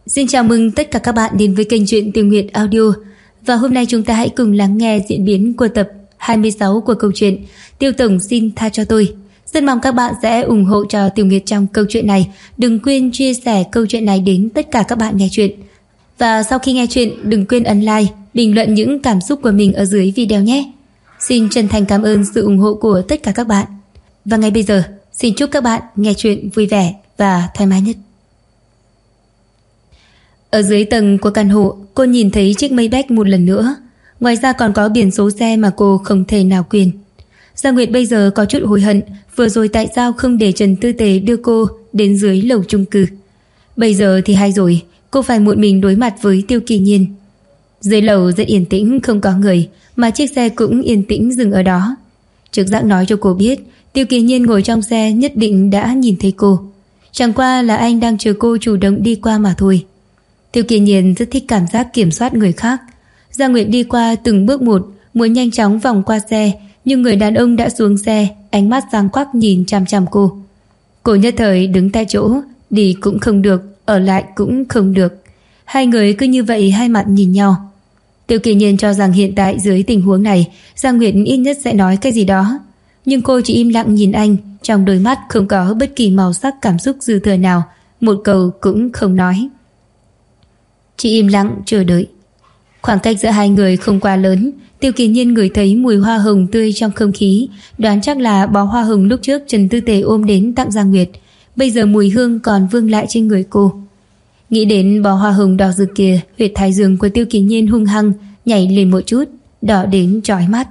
Xin chào mừng tất cả các bạn đến với kênh truyện Tiêu Nguyệt Audio. Và hôm nay chúng ta hãy cùng lắng nghe diễn biến của tập 26 của câu chuyện Tiêu Tổng xin tha cho tôi. Rất mong các bạn sẽ ủng hộ cho Tiêu Nguyệt trong câu chuyện này. Đừng quên chia sẻ câu chuyện này đến tất cả các bạn nghe chuyện. Và sau khi nghe chuyện, đừng quên ấn like, bình luận những cảm xúc của mình ở dưới video nhé. Xin chân thành cảm ơn sự ủng hộ của tất cả các bạn. Và ngay bây giờ, xin chúc các bạn nghe chuyện vui vẻ và thoải mái nhất. Ở dưới tầng của căn hộ, cô nhìn thấy chiếc Maybach một lần nữa. Ngoài ra còn có biển số xe mà cô không thể nào quên. Gia Nguyệt bây giờ có chút hối hận vừa rồi tại sao không để Trần Tư Tề đưa cô đến dưới lầu chung cư. Bây giờ thì hay rồi, cô phải một mình đối mặt với Tiêu Kỳ Nhiên. Dưới lầu rất yên tĩnh, không có người, mà chiếc xe cũng yên tĩnh dừng ở đó. Trực giác nói cho cô biết Tiêu Kỳ Nhiên ngồi trong xe nhất định đã nhìn thấy cô. Chẳng qua là anh đang chờ cô chủ động đi qua mà thôi. Tiêu Kỳ Nhiên rất thích cảm giác kiểm soát người khác. Gia Nguyệt đi qua từng bước một, muốn nhanh chóng vòng qua xe, nhưng người đàn ông đã xuống xe, ánh mắt sáng quắc nhìn chằm chằm cô. Cô nhất thời đứng tại chỗ, đi cũng không được, ở lại cũng không được. Hai người cứ như vậy hai mặt nhìn nhau. Tiêu Kỳ Nhiên cho rằng hiện tại dưới tình huống này, Gia Nguyệt ít nhất sẽ nói cái gì đó. Nhưng cô chỉ im lặng nhìn anh, trong đôi mắt không có bất kỳ màu sắc cảm xúc dư thừa nào, một câu cũng không nói. Chỉ im lặng chờ đợi. Khoảng cách giữa hai người không quá lớn. Tiêu Kỳ Nhiên ngửi thấy mùi hoa hồng tươi trong không khí, đoán chắc là bó hoa hồng lúc trước Trần Tư Tề ôm đến tặng Gia Nguyệt, bây giờ mùi hương còn vương lại trên người cô. Nghĩ đến bó hoa hồng đỏ rực kia, huyệt thái dương của Tiêu Kỳ Nhiên hung hăng nhảy lên một chút, đỏ đến chói mắt.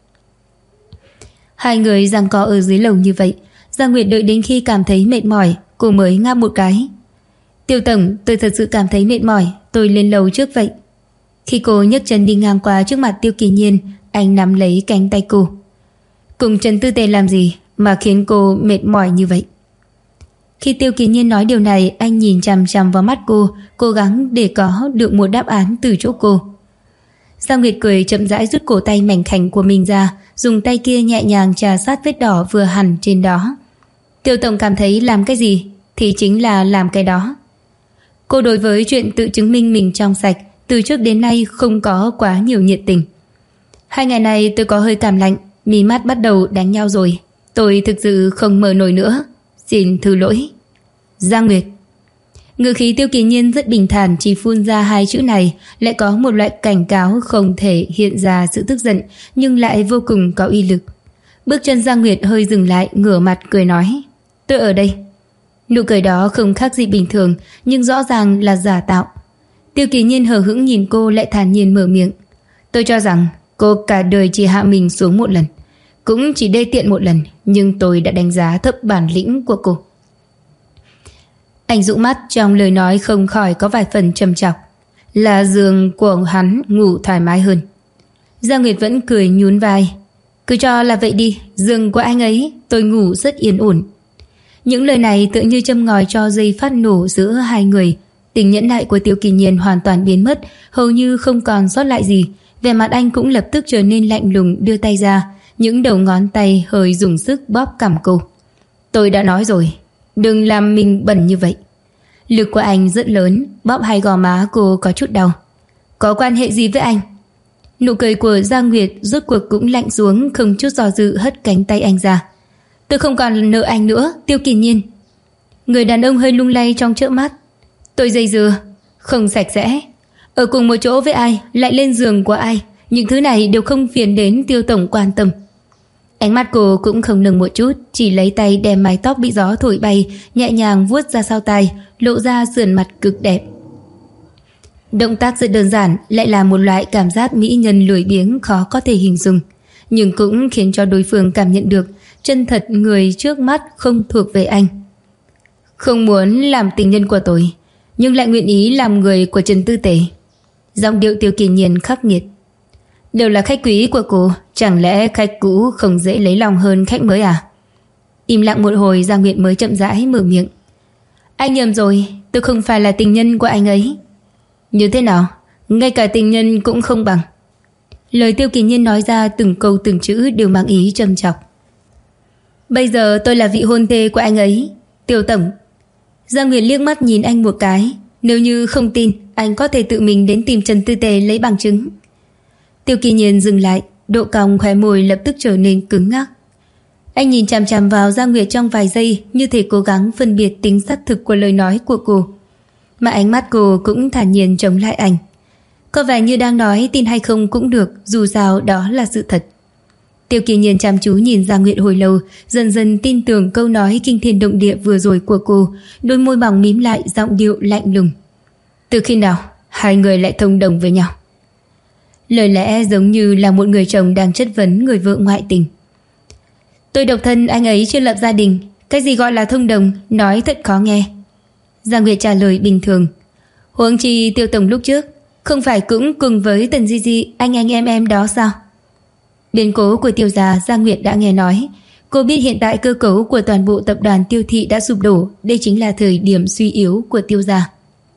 Hai người giằng co ở dưới lầu như vậy, Gia Nguyệt đợi đến khi cảm thấy mệt mỏi, cô mới ngáp một cái. Tiêu Tổng, tôi thật sự cảm thấy mệt mỏi, tôi lên lầu trước vậy. Khi cô nhấc chân đi ngang qua trước mặt Tiêu Kỳ Nhiên, anh nắm lấy cánh tay cô. Cùng Trần Tư Tề làm gì mà khiến cô mệt mỏi như vậy? Khi Tiêu Kỳ Nhiên nói điều này, anh nhìn chằm chằm vào mắt cô, cố gắng để có được một đáp án từ chỗ cô. Gia Nguyệt cười chậm rãi rút cổ tay mảnh khảnh của mình ra, dùng tay kia nhẹ nhàng chà sát vết đỏ vừa hằn trên đó. Tiêu Tổng cảm thấy làm cái gì thì chính là làm cái đó. Cô đối với chuyện tự chứng minh mình trong sạch từ trước đến nay không có quá nhiều nhiệt tình. Hai ngày này tôi có hơi cảm lạnh, mí mắt bắt đầu đánh nhau rồi. Tôi thực sự không mở nổi nữa. Xin thứ lỗi. Gia Nguyệt. Ngữ khí Tiêu Kỳ Nhiên rất bình thản, chỉ phun ra hai chữ này lại có một loại cảnh cáo không thể hiện ra sự tức giận, nhưng lại vô cùng có uy lực. Bước chân Gia Nguyệt hơi dừng lại, ngửa mặt cười nói: Tôi ở đây. Nụ cười đó không khác gì bình thường, nhưng rõ ràng là giả tạo. Tiêu Kỳ Nhiên hờ hững nhìn cô, lại thản nhiên mở miệng: Tôi cho rằng cô cả đời chỉ hạ mình xuống một lần, cũng chỉ đê tiện một lần, nhưng tôi đã đánh giá thấp bản lĩnh của cô. Anh dụ mắt, trong lời nói không khỏi có vài phần trầm trọng. Là giường của hắn ngủ thoải mái hơn. Gia Nguyệt vẫn cười nhún vai: Cứ cho là vậy đi, giường của anh ấy tôi ngủ rất yên ổn. Những lời này tự như châm ngòi cho dây phát nổ giữa hai người. Tình nhẫn nại của Tiêu Kỳ Nhiên hoàn toàn biến mất, hầu như không còn sót lại gì. Vẻ mặt anh cũng lập tức trở nên lạnh lùng, đưa tay ra, những đầu ngón tay hơi dùng sức bóp cằm cô. Tôi đã nói rồi, đừng làm mình bẩn như vậy. Lực của anh rất lớn, bóp hai gò má cô có chút đau. Có quan hệ gì với anh? Nụ cười của Gia Nguyệt rốt cuộc cũng lạnh xuống, không chút do dự hất cánh tay anh ra. Tôi không còn nợ anh nữa, Tiêu Kỳ Nhiên. Người đàn ông hơi lung lay trong chớp mắt. Tôi dây dưa, không sạch sẽ. Ở cùng một chỗ với ai, lại lên giường của ai, những thứ này đều không phiền đến Tiêu Tổng quan tâm. Ánh mắt cô cũng không nâng một chút, chỉ lấy tay đem mái tóc bị gió thổi bay nhẹ nhàng vuốt ra sau tai, lộ ra sườn mặt cực đẹp. Động tác rất đơn giản, lại là một loại cảm giác mỹ nhân lười biếng khó có thể hình dung, nhưng cũng khiến cho đối phương cảm nhận được chân thật người trước mắt không thuộc về anh. Không muốn làm tình nhân của tôi, nhưng lại nguyện ý làm người của Trần Tư Tề. Giọng điệu Tiêu Kỳ Nhiên khắc nghiệt. Đều là khách quý của cô, chẳng lẽ khách cũ không dễ lấy lòng hơn khách mới à? Im lặng một hồi, Giang Nguyệt mới chậm rãi mở miệng. Anh nhầm rồi, tôi không phải là tình nhân của anh ấy. Như thế nào? Ngay cả tình nhân cũng không bằng. Lời Tiêu Kỳ Nhiên nói ra từng câu từng chữ đều mang ý trầm trọng. Bây giờ tôi là vị hôn thê của anh ấy, Tiêu Tổng. Giang Nguyệt liếc mắt nhìn anh một cái, Nếu như không tin, anh có thể tự mình đến tìm Trần Tư Tề lấy bằng chứng. Tiêu Kỳ Nhiên dừng lại, độ cong khóe môi lập tức trở nên cứng ngắc. Anh nhìn chằm chằm vào Giang Nguyệt trong vài giây, như thể cố gắng phân biệt tính xác thực của lời nói của cô. Mà ánh mắt cô cũng thản nhiên chống lại anh. Có vẻ như đang nói tin hay không cũng được, dù sao đó là sự thật. Tiêu Kỳ Nhiên chăm chú nhìn Giang Nguyệt hồi lâu, dần dần tin tưởng câu nói kinh thiên động địa vừa rồi của cô, đôi môi mỏng mím lại, giọng điệu lạnh lùng. Từ khi nào hai người lại thông đồng với nhau? Lời lẽ giống như là một người chồng đang chất vấn người vợ ngoại tình. Tôi độc thân, anh ấy chưa lập gia đình. Cái gì gọi là thông đồng, nói thật khó nghe. Giang Nguyệt trả lời bình thường. Huống chi Tiêu tổng lúc trước không phải cũng cùng với Tần Di Di anh em đó sao? Biến cố của Tiêu gia Giang Nguyệt đã nghe nói. Cô biết hiện tại cơ cấu của toàn bộ tập đoàn Tiêu thị đã sụp đổ. Đây chính là thời điểm suy yếu của Tiêu gia.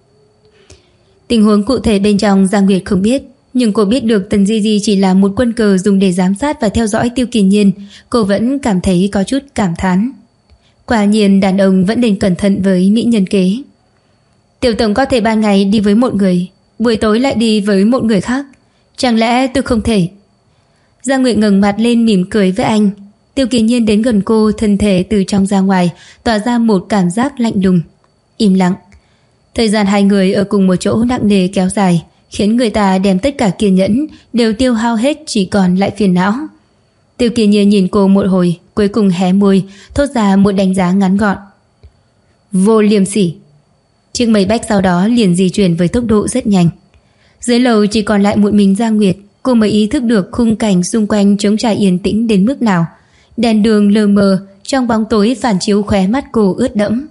Tình huống cụ thể bên trong Giang Nguyệt không biết, nhưng cô biết được Tần Di Di chỉ là một quân cờ dùng để giám sát và theo dõi Tiêu Kỳ Nhiên. Cô vẫn cảm thấy có chút cảm thán. Quả nhiên đàn ông vẫn nên cẩn thận với mỹ nhân kế. Tiểu tổng có thể ban ngày đi với một người, buổi tối lại đi với một người khác. Chẳng lẽ tôi không thể? Giang Nguyệt ngẩng mặt lên mỉm cười với anh. Tiêu Kỳ Nhiên đến gần cô, thân thể từ trong ra ngoài tỏa ra một cảm giác lạnh lùng. Im lặng. Thời gian hai người ở cùng một chỗ nặng nề kéo dài, khiến người ta đem tất cả kiên nhẫn đều tiêu hao hết, chỉ còn lại phiền não. Tiêu Kỳ Nhiên nhìn cô một hồi, cuối cùng hé môi, thốt ra một đánh giá ngắn gọn. Vô liêm sỉ. Chiếc mây bách sau đó liền di chuyển với tốc độ rất nhanh. Dưới lầu chỉ còn lại một mình Giang Nguyệt. Cô mới ý thức được khung cảnh xung quanh trống trải yên tĩnh đến mức nào. Đèn đường lờ mờ, trong bóng tối phản chiếu khóe mắt cô ướt đẫm.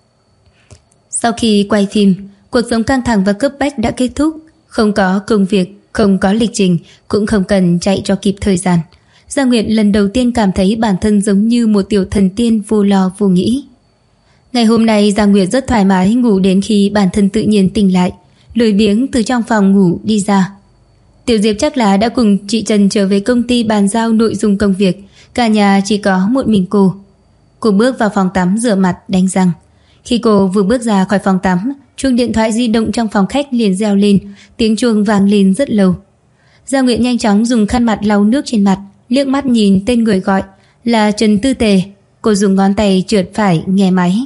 Sau khi quay phim, cuộc sống căng thẳng và cấp bách đã kết thúc. Không có công việc, không có lịch trình, cũng không cần chạy cho kịp thời gian. Giang Nguyệt lần đầu tiên cảm thấy bản thân giống như một tiểu thần tiên vô lo vô nghĩ. Ngày hôm nay Giang Nguyệt rất thoải mái, ngủ đến khi bản thân tự nhiên tỉnh lại, lười biếng từ trong phòng ngủ đi ra. Tiểu Diệp chắc là đã cùng chị Trần trở về công ty bàn giao nội dung công việc. Cả nhà chỉ có một mình cô. Cô bước vào phòng tắm rửa mặt đánh răng. Khi cô vừa bước ra khỏi phòng tắm, chuông điện thoại di động trong phòng khách liền reo lên. Tiếng chuông vang lên rất lâu. Giang Nguyệt nhanh chóng dùng khăn mặt lau nước trên mặt, liếc mắt nhìn tên người gọi là Trần Tư Tề. Cô dùng ngón tay trượt phải nghe máy.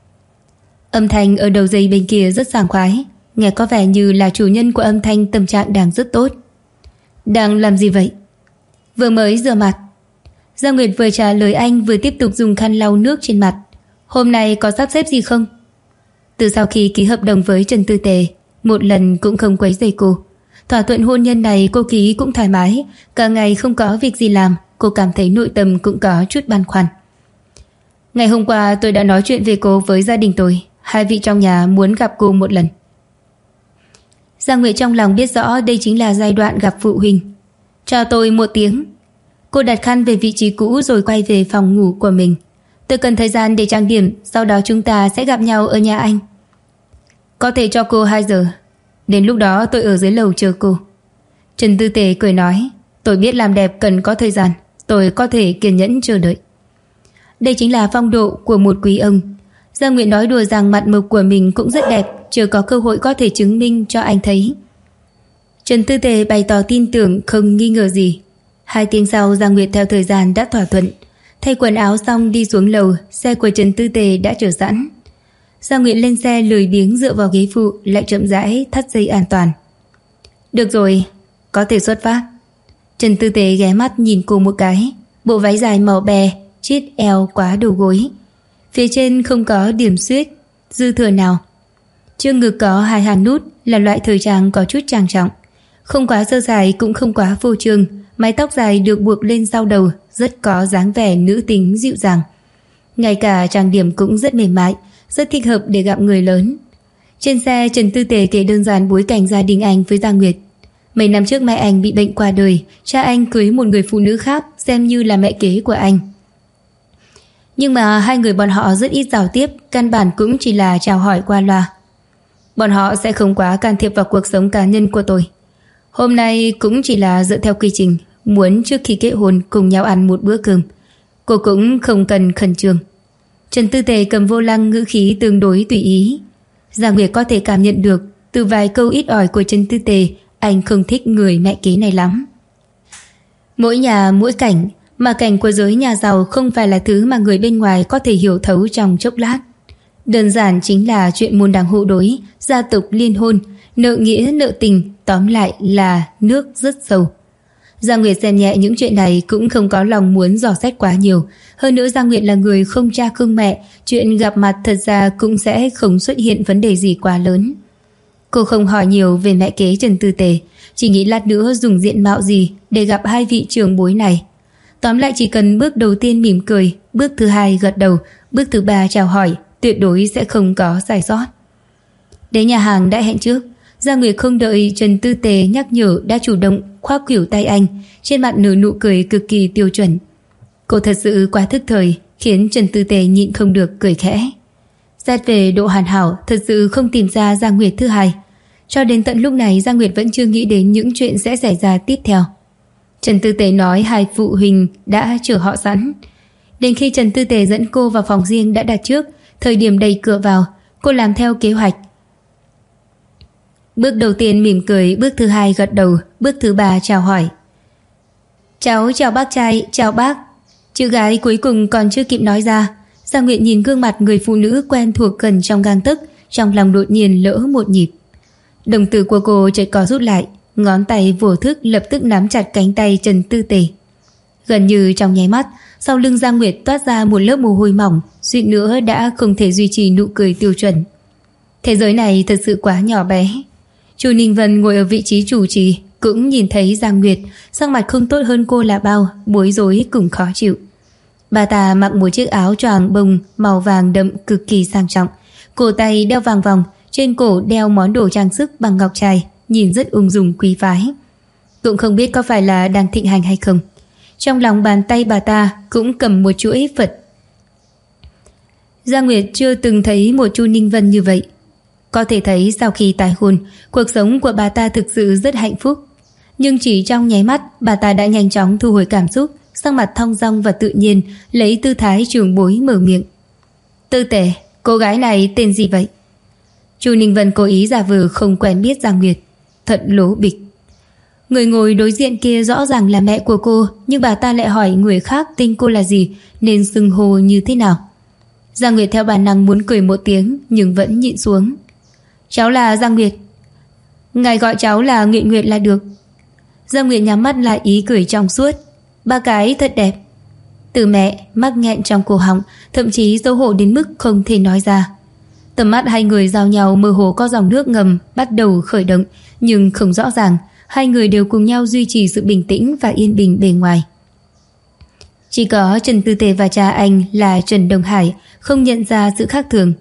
Âm thanh ở đầu dây bên kia rất sảng khoái, nghe có vẻ như là chủ nhân của âm thanh tâm trạng đang rất tốt. Đang làm gì vậy? Vừa mới rửa mặt. Giang Nguyệt vừa trả lời anh vừa tiếp tục dùng khăn lau nước trên mặt. Hôm nay có sắp xếp gì không? Từ sau khi ký hợp đồng với Trần Tư Tề, một lần cũng không quấy rầy cô. Thỏa thuận hôn nhân này cô ký cũng thoải mái. Cả ngày không có việc gì làm, cô cảm thấy nội tâm cũng có chút băn khoăn. Ngày hôm qua tôi đã nói chuyện về cô với gia đình tôi. Hai vị trong nhà muốn gặp cô một lần. Giang Nguyệt trong lòng biết rõ đây chính là giai đoạn gặp phụ huynh. Chào tôi một tiếng. Cô đặt khăn về vị trí cũ rồi quay về phòng ngủ của mình. Tôi cần thời gian để trang điểm, sau đó chúng ta sẽ gặp nhau ở nhà anh. Có thể cho cô 2 giờ. Đến lúc đó tôi ở dưới lầu chờ cô. Trần Tư Tề cười nói. Tôi biết làm đẹp cần có thời gian, tôi có thể kiên nhẫn chờ đợi. Đây chính là phong độ của một quý ông. Giang Nguyệt nói đùa rằng mặt mộc của mình cũng rất đẹp, chưa có cơ hội có thể chứng minh cho anh thấy. Trần Tư Tề bày tỏ tin tưởng không nghi ngờ gì. 2 tiếng sau Giang Nguyệt theo thời gian đã thỏa thuận. Thay quần áo xong đi xuống lầu, xe của Trần Tư Tề đã chờ sẵn. Giang Nguyệt lên xe lười biếng dựa vào ghế phụ, lại chậm rãi thắt dây an toàn. Được rồi, có thể xuất phát. Trần Tư Tề ghé mắt nhìn cô một cái. Bộ váy dài màu bè, chít eo quá đầu gối. Phía trên không có điểm xuyết dư thừa nào. Chương ngực có 2 hàng nút, là loại thời trang có chút trang trọng. Không quá sơ sài cũng không quá phô trương. Mái tóc dài được buộc lên sau đầu, rất có dáng vẻ nữ tính dịu dàng. Ngay cả trang điểm cũng rất mềm mại, rất thích hợp để gặp người lớn. Trên xe Trần Tư Tề kể đơn giản bối cảnh gia đình anh với Giang Nguyệt. Mấy năm trước mẹ anh bị bệnh qua đời, cha anh cưới một người phụ nữ khác xem như là mẹ kế của anh. Nhưng mà hai người bọn họ rất ít giao tiếp, căn bản cũng chỉ là chào hỏi qua loa. Bọn họ sẽ không quá can thiệp vào cuộc sống cá nhân của tôi. Hôm nay cũng chỉ là dựa theo quy trình, muốn trước khi kết hôn cùng nhau ăn một bữa cơm. Cô cũng không cần khẩn trương. Trần Tư Tề cầm vô lăng, ngữ khí tương đối tùy ý. Giang Nguyệt có thể cảm nhận được từ vài câu ít ỏi của Trần Tư Tề, anh không thích người mẹ kế này lắm. Mỗi nhà mỗi cảnh, mà cảnh của giới nhà giàu không phải là thứ mà người bên ngoài có thể hiểu thấu trong chốc lát. Đơn giản chính là chuyện môn đăng hộ đối, gia tộc liên hôn, nợ nghĩa nợ tình, tóm lại là nước rất sâu. Giang Nguyệt xem nhẹ những chuyện này, cũng không có lòng muốn dò xét quá nhiều. Hơn nữa Giang Nguyệt là người không cha không mẹ, chuyện gặp mặt thật ra cũng sẽ không xuất hiện vấn đề gì quá lớn. Cô không hỏi nhiều về mẹ kế Trần Tư Tề, chỉ nghĩ lát nữa dùng diện mạo gì để gặp hai vị trưởng bối này. Tóm lại chỉ cần bước đầu tiên mỉm cười, bước thứ hai gật đầu, bước thứ ba chào hỏi, tuyệt đối sẽ không có sai sót. Đến nhà hàng đã hẹn trước, Giang Nguyệt không đợi Trần Tư Tề nhắc nhở đã chủ động khoác khuỷu tay anh, trên mặt nở nụ cười cực kỳ tiêu chuẩn. Cô thật sự quá thức thời, khiến Trần Tư Tề nhịn không được cười khẽ. Xét về độ hoàn hảo, thật sự không tìm ra Giang Nguyệt thứ hai. Cho đến tận lúc này Giang Nguyệt vẫn chưa nghĩ đến những chuyện sẽ xảy ra tiếp theo. Trần Tư Tề nói hai phụ huynh đã chờ họ sẵn. Đến khi Trần Tư Tề dẫn cô vào phòng riêng đã đặt trước, thời điểm đẩy cửa vào, cô làm theo kế hoạch. Bước đầu tiên mỉm cười, bước thứ hai gật đầu, bước thứ ba chào hỏi. Cháu chào bác trai, chào bác. Chữ gái cuối cùng còn chưa kịp nói ra, Giang Nguyệt nhìn gương mặt người phụ nữ quen thuộc gần trong gang tấc, trong lòng đột nhiên lỡ một nhịp. Đồng tử của cô chợt co rút lại, ngón tay vô thức lập tức nắm chặt cánh tay Trần Tư Tề. Gần như trong nháy mắt, sau lưng Giang Nguyệt toát ra một lớp mồ hôi mỏng, suýt nữa đã không thể duy trì nụ cười tiêu chuẩn. Thế giới này thật sự quá nhỏ bé. Chu Ninh Vân ngồi ở vị trí chủ trì cũng nhìn thấy Giang Nguyệt, sắc mặt không tốt hơn cô là bao, bối rối cùng khó chịu. Bà ta mặc một chiếc áo choàng bông màu vàng đậm cực kỳ sang trọng, cổ tay đeo vàng vòng, trên cổ đeo món đồ trang sức bằng ngọc trai, nhìn rất ung dung quý phái. Cũng không biết có phải là đang thịnh hành hay không. Trong lòng bàn tay bà ta cũng cầm một chuỗi Phật. Giang Nguyệt chưa từng thấy một Chu Ninh Vân như vậy. Có thể thấy sau khi tái hôn, cuộc sống của bà ta thực sự rất hạnh phúc. Nhưng chỉ trong nháy mắt, bà ta đã nhanh chóng thu hồi cảm xúc, sắc mặt thong dong và tự nhiên, lấy tư thái trưởng bối mở miệng. Tư Tề, cô gái này tên gì vậy? Chu Ninh Vân cố ý giả vờ không quen biết Giang Nguyệt. Thật lố bịch. Người ngồi đối diện kia rõ ràng là mẹ của cô, nhưng bà ta lại hỏi người khác tên cô là gì, nên xưng hô như thế nào. Giang Nguyệt theo bản năng muốn cười một tiếng, nhưng vẫn nhịn xuống. Cháu là Giang Nguyệt. Ngài gọi cháu là Nguyệt Nguyệt là được. Giang Nguyệt nhắm mắt lại ý cười trong suốt. Ba cái thật đẹp. Từ mẹ mắc nghẹn trong cổ họng, thậm chí xấu hổ đến mức không thể nói ra. Tầm mắt hai người giao nhau, mơ hồ có dòng nước ngầm bắt đầu khởi động, nhưng không rõ ràng. Hai người đều cùng nhau duy trì sự bình tĩnh và yên bình bề ngoài. Chỉ có Trần Tư Tề và cha anh là Trần Đông Hải không nhận ra sự khác thường.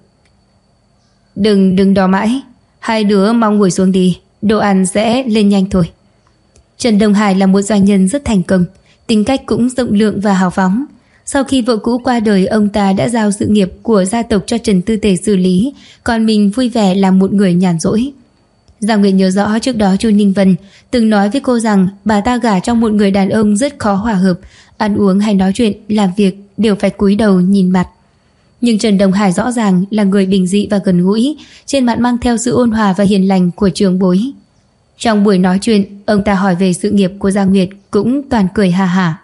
Đừng đò mãi, hai đứa mau ngồi xuống đi, đồ ăn sẽ lên nhanh thôi. Trần Đông Hải là một doanh nhân rất thành công, tính cách cũng rộng lượng và hào phóng. Sau khi vợ cũ qua đời, ông ta đã giao sự nghiệp của gia tộc cho Trần Tư Tề xử lý, còn mình vui vẻ làm một người nhàn rỗi. Giang Nguyệt nhớ rõ trước đó Chu Ninh Vân từng nói với cô rằng bà ta gả trong một người đàn ông rất khó hòa hợp, ăn uống hay nói chuyện, làm việc đều phải cúi đầu nhìn mặt. Nhưng Trần Đông Hải rõ ràng là người bình dị và gần gũi, trên mặt mang theo sự ôn hòa và hiền lành của trưởng bối. Trong buổi nói chuyện, ông ta hỏi về sự nghiệp của Giang Nguyệt cũng toàn cười hà hả.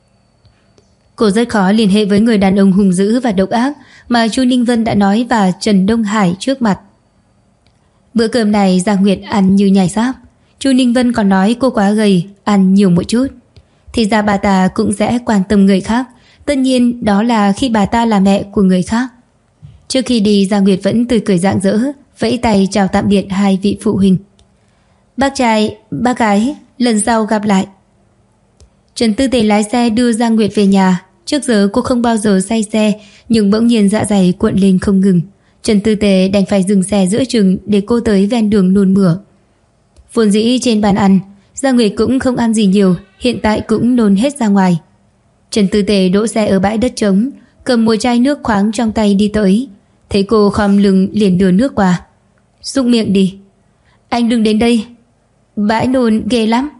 Cô rất khó liên hệ với người đàn ông hung dữ và độc ác mà Chu Ninh Vân đã nói và Trần Đông Hải trước mặt. Bữa cơm này Giang Nguyệt ăn như nhai sáp. Chu Ninh Vân còn nói cô quá gầy, ăn nhiều một chút. Thì ra bà ta cũng sẽ quan tâm người khác, tất nhiên đó là khi bà ta là mẹ của người khác. Trước khi đi, Giang Nguyệt vẫn tươi cười rạng rỡ, vẫy tay chào tạm biệt hai vị phụ huynh. Bác trai, bác gái, lần sau gặp lại. Trần Tư Tề lái xe đưa Giang Nguyệt về nhà. Trước giờ cô không bao giờ say xe, nhưng bỗng nhiên dạ dày cuộn lên không ngừng. Trần Tư Tề đành phải dừng xe giữa chừng để cô tới ven đường nôn mửa. Vốn dĩ trên bàn ăn, Giang Nguyệt cũng không ăn gì nhiều, hiện tại cũng nôn hết ra ngoài. Trần Tư Tề đỗ xe ở bãi đất trống, cầm một chai nước khoáng trong tay đi tới. Thấy cô khom lưng liền đưa nước qua. Súc miệng đi. Anh đừng đến đây. Bãi nôn ghê lắm.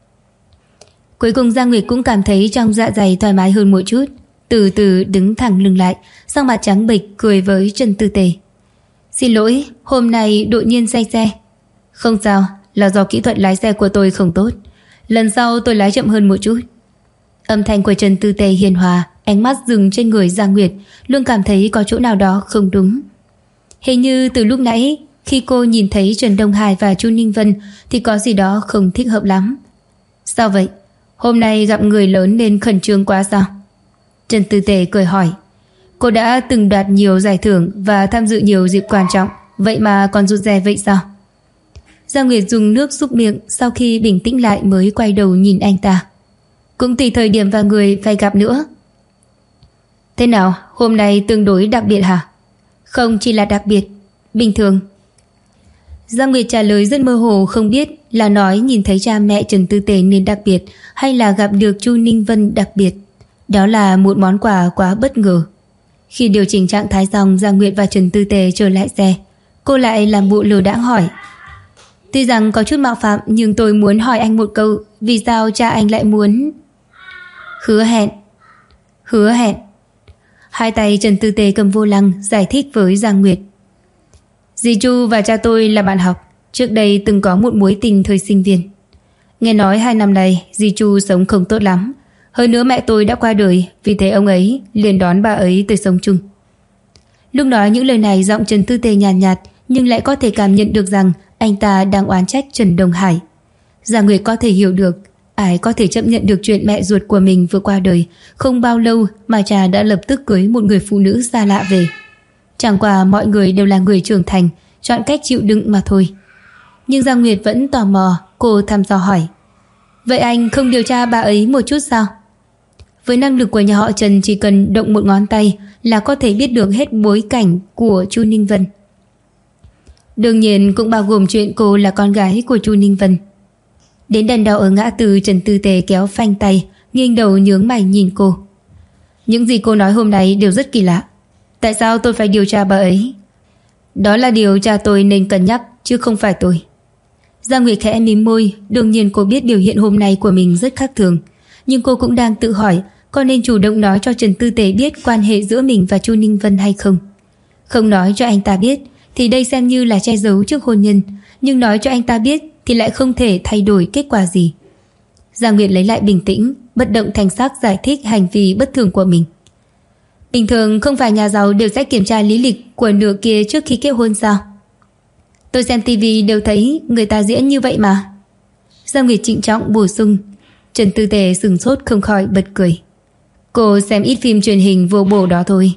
Cuối cùng Giang Nguyệt cũng cảm thấy trong dạ dày thoải mái hơn một chút, từ từ đứng thẳng lưng lại, sắc mặt trắng bệch cười với Trần Tư Tề. Xin lỗi, hôm nay đột nhiên say xe. Không sao, là do kỹ thuật lái xe của tôi không tốt. Lần sau tôi lái chậm hơn một chút. Âm thanh của Trần Tư Tề hiền hòa, ánh mắt dừng trên người Giang Nguyệt, luôn cảm thấy có chỗ nào đó không đúng. Hình như từ lúc nãy, khi cô nhìn thấy Trần Đông Hải và Chu Ninh Vân thì có gì đó không thích hợp lắm. Sao vậy? Hôm nay gặp người lớn nên khẩn trương quá sao? Trần Tư Tề cười hỏi. Cô đã từng đoạt nhiều giải thưởng và tham dự nhiều dịp quan trọng, vậy mà còn rụt rè vậy sao? Giang Nguyệt dùng nước súc miệng, sau khi bình tĩnh lại mới quay đầu nhìn anh ta. Cũng tùy thời điểm và người phải gặp nữa. Thế nào, hôm nay tương đối đặc biệt hả? Không chỉ là đặc biệt, bình thường. Giang Nguyệt trả lời rất mơ hồ, không biết là nói nhìn thấy cha mẹ Trần Tư Tề nên đặc biệt, hay là gặp được Chu Ninh Vân đặc biệt. Đó là một món quà quá bất ngờ. Khi điều chỉnh trạng thái xong, Giang Nguyệt và Trần Tư Tề trở lại xe. Cô lại làm bộ lờ đãng hỏi. Tuy rằng có chút mạo phạm, nhưng tôi muốn hỏi anh một câu. Vì sao cha anh lại muốn... Hứa hẹn. Hứa hẹn. Hai tay Trần Tư Tề cầm vô lăng giải thích với Giang Nguyệt. Dì Chu và cha tôi là bạn học, trước đây từng có một mối tình thời sinh viên. Nghe nói 2 năm nay dì Chu sống không tốt lắm. Hơn nữa mẹ tôi đã qua đời, vì thế ông ấy liền đón bà ấy tới sống chung. Lúc nói những lời này, giọng Trần Tư Tề nhàn nhạt, nhưng lại có thể cảm nhận được rằng anh ta đang oán trách Trần Đông Hải. Giang Nguyệt có thể hiểu được, ai có thể chấp nhận được chuyện mẹ ruột của mình vừa qua đời. Không bao lâu mà cha đã lập tức cưới một người phụ nữ xa lạ về. Chẳng qua mọi người đều là người trưởng thành, chọn cách chịu đựng mà thôi. Nhưng Giang Nguyệt vẫn tò mò, cô thăm dò hỏi. Vậy anh không điều tra bà ấy một chút sao? Với năng lực của nhà họ Trần, chỉ cần động một ngón tay là có thể biết được hết bối cảnh của Chu Ninh Vân. Đương nhiên cũng bao gồm chuyện cô là con gái của Chu Ninh Vân. Đến đèn đỏ ở ngã tư, Trần Tư Tề kéo phanh tay, nghiêng đầu nhướng mày nhìn cô. Những gì cô nói hôm nay đều rất kỳ lạ. Tại sao tôi phải điều tra bà ấy? Đó là điều cha tôi nên cân nhắc, chứ không phải tôi. Giang Nguyệt khẽ mím môi. Đương nhiên cô biết biểu hiện hôm nay của mình rất khác thường, nhưng cô cũng đang tự hỏi có nên chủ động nói cho Trần Tư Tề biết quan hệ giữa mình và Chu Ninh Vân hay không. Không nói cho anh ta biết thì đây xem như là che giấu trước hôn nhân, nhưng nói cho anh ta biết thì lại không thể thay đổi kết quả gì. Giang Nguyệt lấy lại bình tĩnh, bất động thanh sắc giải thích hành vi bất thường của mình. Bình thường không phải nhà giàu đều sẽ kiểm tra lý lịch của nửa kia trước khi kết hôn sao? Tôi xem tivi đều thấy người ta diễn như vậy mà. Giang Nguyệt trịnh trọng bổ sung. Trần Tư Tề sừng sốt không khỏi bật cười. Cô xem ít phim truyền hình vô bổ đó thôi.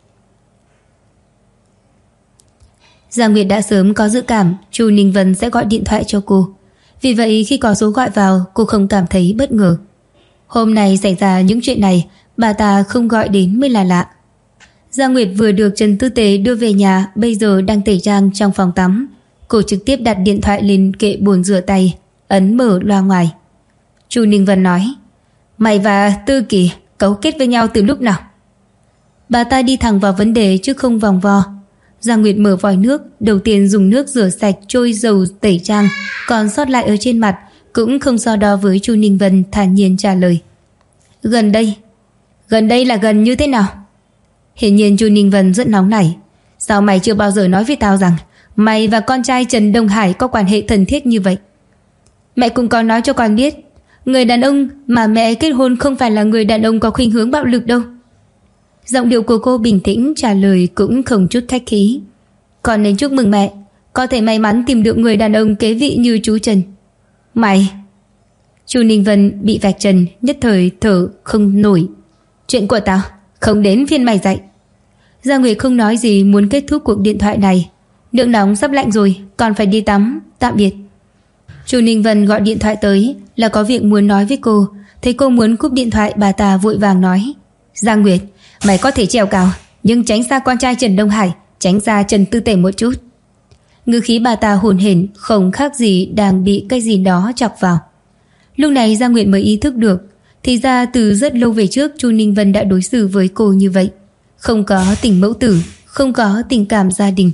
Giang Nguyệt đã sớm có dự cảm Chu Ninh Vân sẽ gọi điện thoại cho cô. Vì vậy khi có số gọi vào, cô không cảm thấy bất ngờ. Hôm nay xảy ra những chuyện này, bà ta không gọi đến mới là lạ. Giang Nguyệt vừa được Trần Tư Tề đưa về nhà, bây giờ đang tẩy trang trong phòng tắm. Cô trực tiếp đặt điện thoại lên kệ bồn rửa tay, ấn mở loa ngoài. Chu Ninh Vân nói, mày và Tư Kỳ cấu kết với nhau từ lúc nào? Bà ta đi thẳng vào vấn đề chứ không vòng vo. Giang Nguyệt mở vòi nước, đầu tiên dùng nước rửa sạch trôi dầu tẩy trang còn sót lại ở trên mặt, cũng không so đo với Chu Ninh Vân, thản nhiên trả lời. Gần đây. Gần đây là gần như thế nào? Hiển nhiên Chu Ninh Vân rất nóng nảy. Sao mày chưa bao giờ nói với tao rằng mày và con trai Trần Đông Hải có quan hệ thân thiết như vậy? Mẹ cũng có nói cho con biết, người đàn ông mà mẹ kết hôn không phải là người đàn ông có khuynh hướng bạo lực đâu. Giọng điệu của cô bình tĩnh, trả lời cũng không chút khách khí. Con nên chúc mừng mẹ, có thể may mắn tìm được người đàn ông kế vị như chú Trần. Mày... Chu Ninh Vân bị vạch trần, nhất thời thở không nổi. Chuyện của tao không đến phiên mày dạy. Giang Nguyệt không nói gì, muốn kết thúc cuộc điện thoại này. Nước nóng sắp lạnh rồi, còn phải đi tắm, tạm biệt. Chu Ninh Vân gọi điện thoại tới là có việc muốn nói với cô. Thấy cô muốn cúp điện thoại, bà ta vội vàng nói, Giang Nguyệt, mày có thể trèo cao, nhưng tránh xa con trai Trần Đông Hải, tránh xa Trần Tư Tề một chút. Ngữ khí bà ta hồn hển, không khác gì đang bị cái gì đó chọc vào. Lúc này Giang Nguyệt mới ý thức được, thì ra từ rất lâu về trước Chu Ninh Vân đã đối xử với cô như vậy. Không có tình mẫu tử, không có tình cảm gia đình.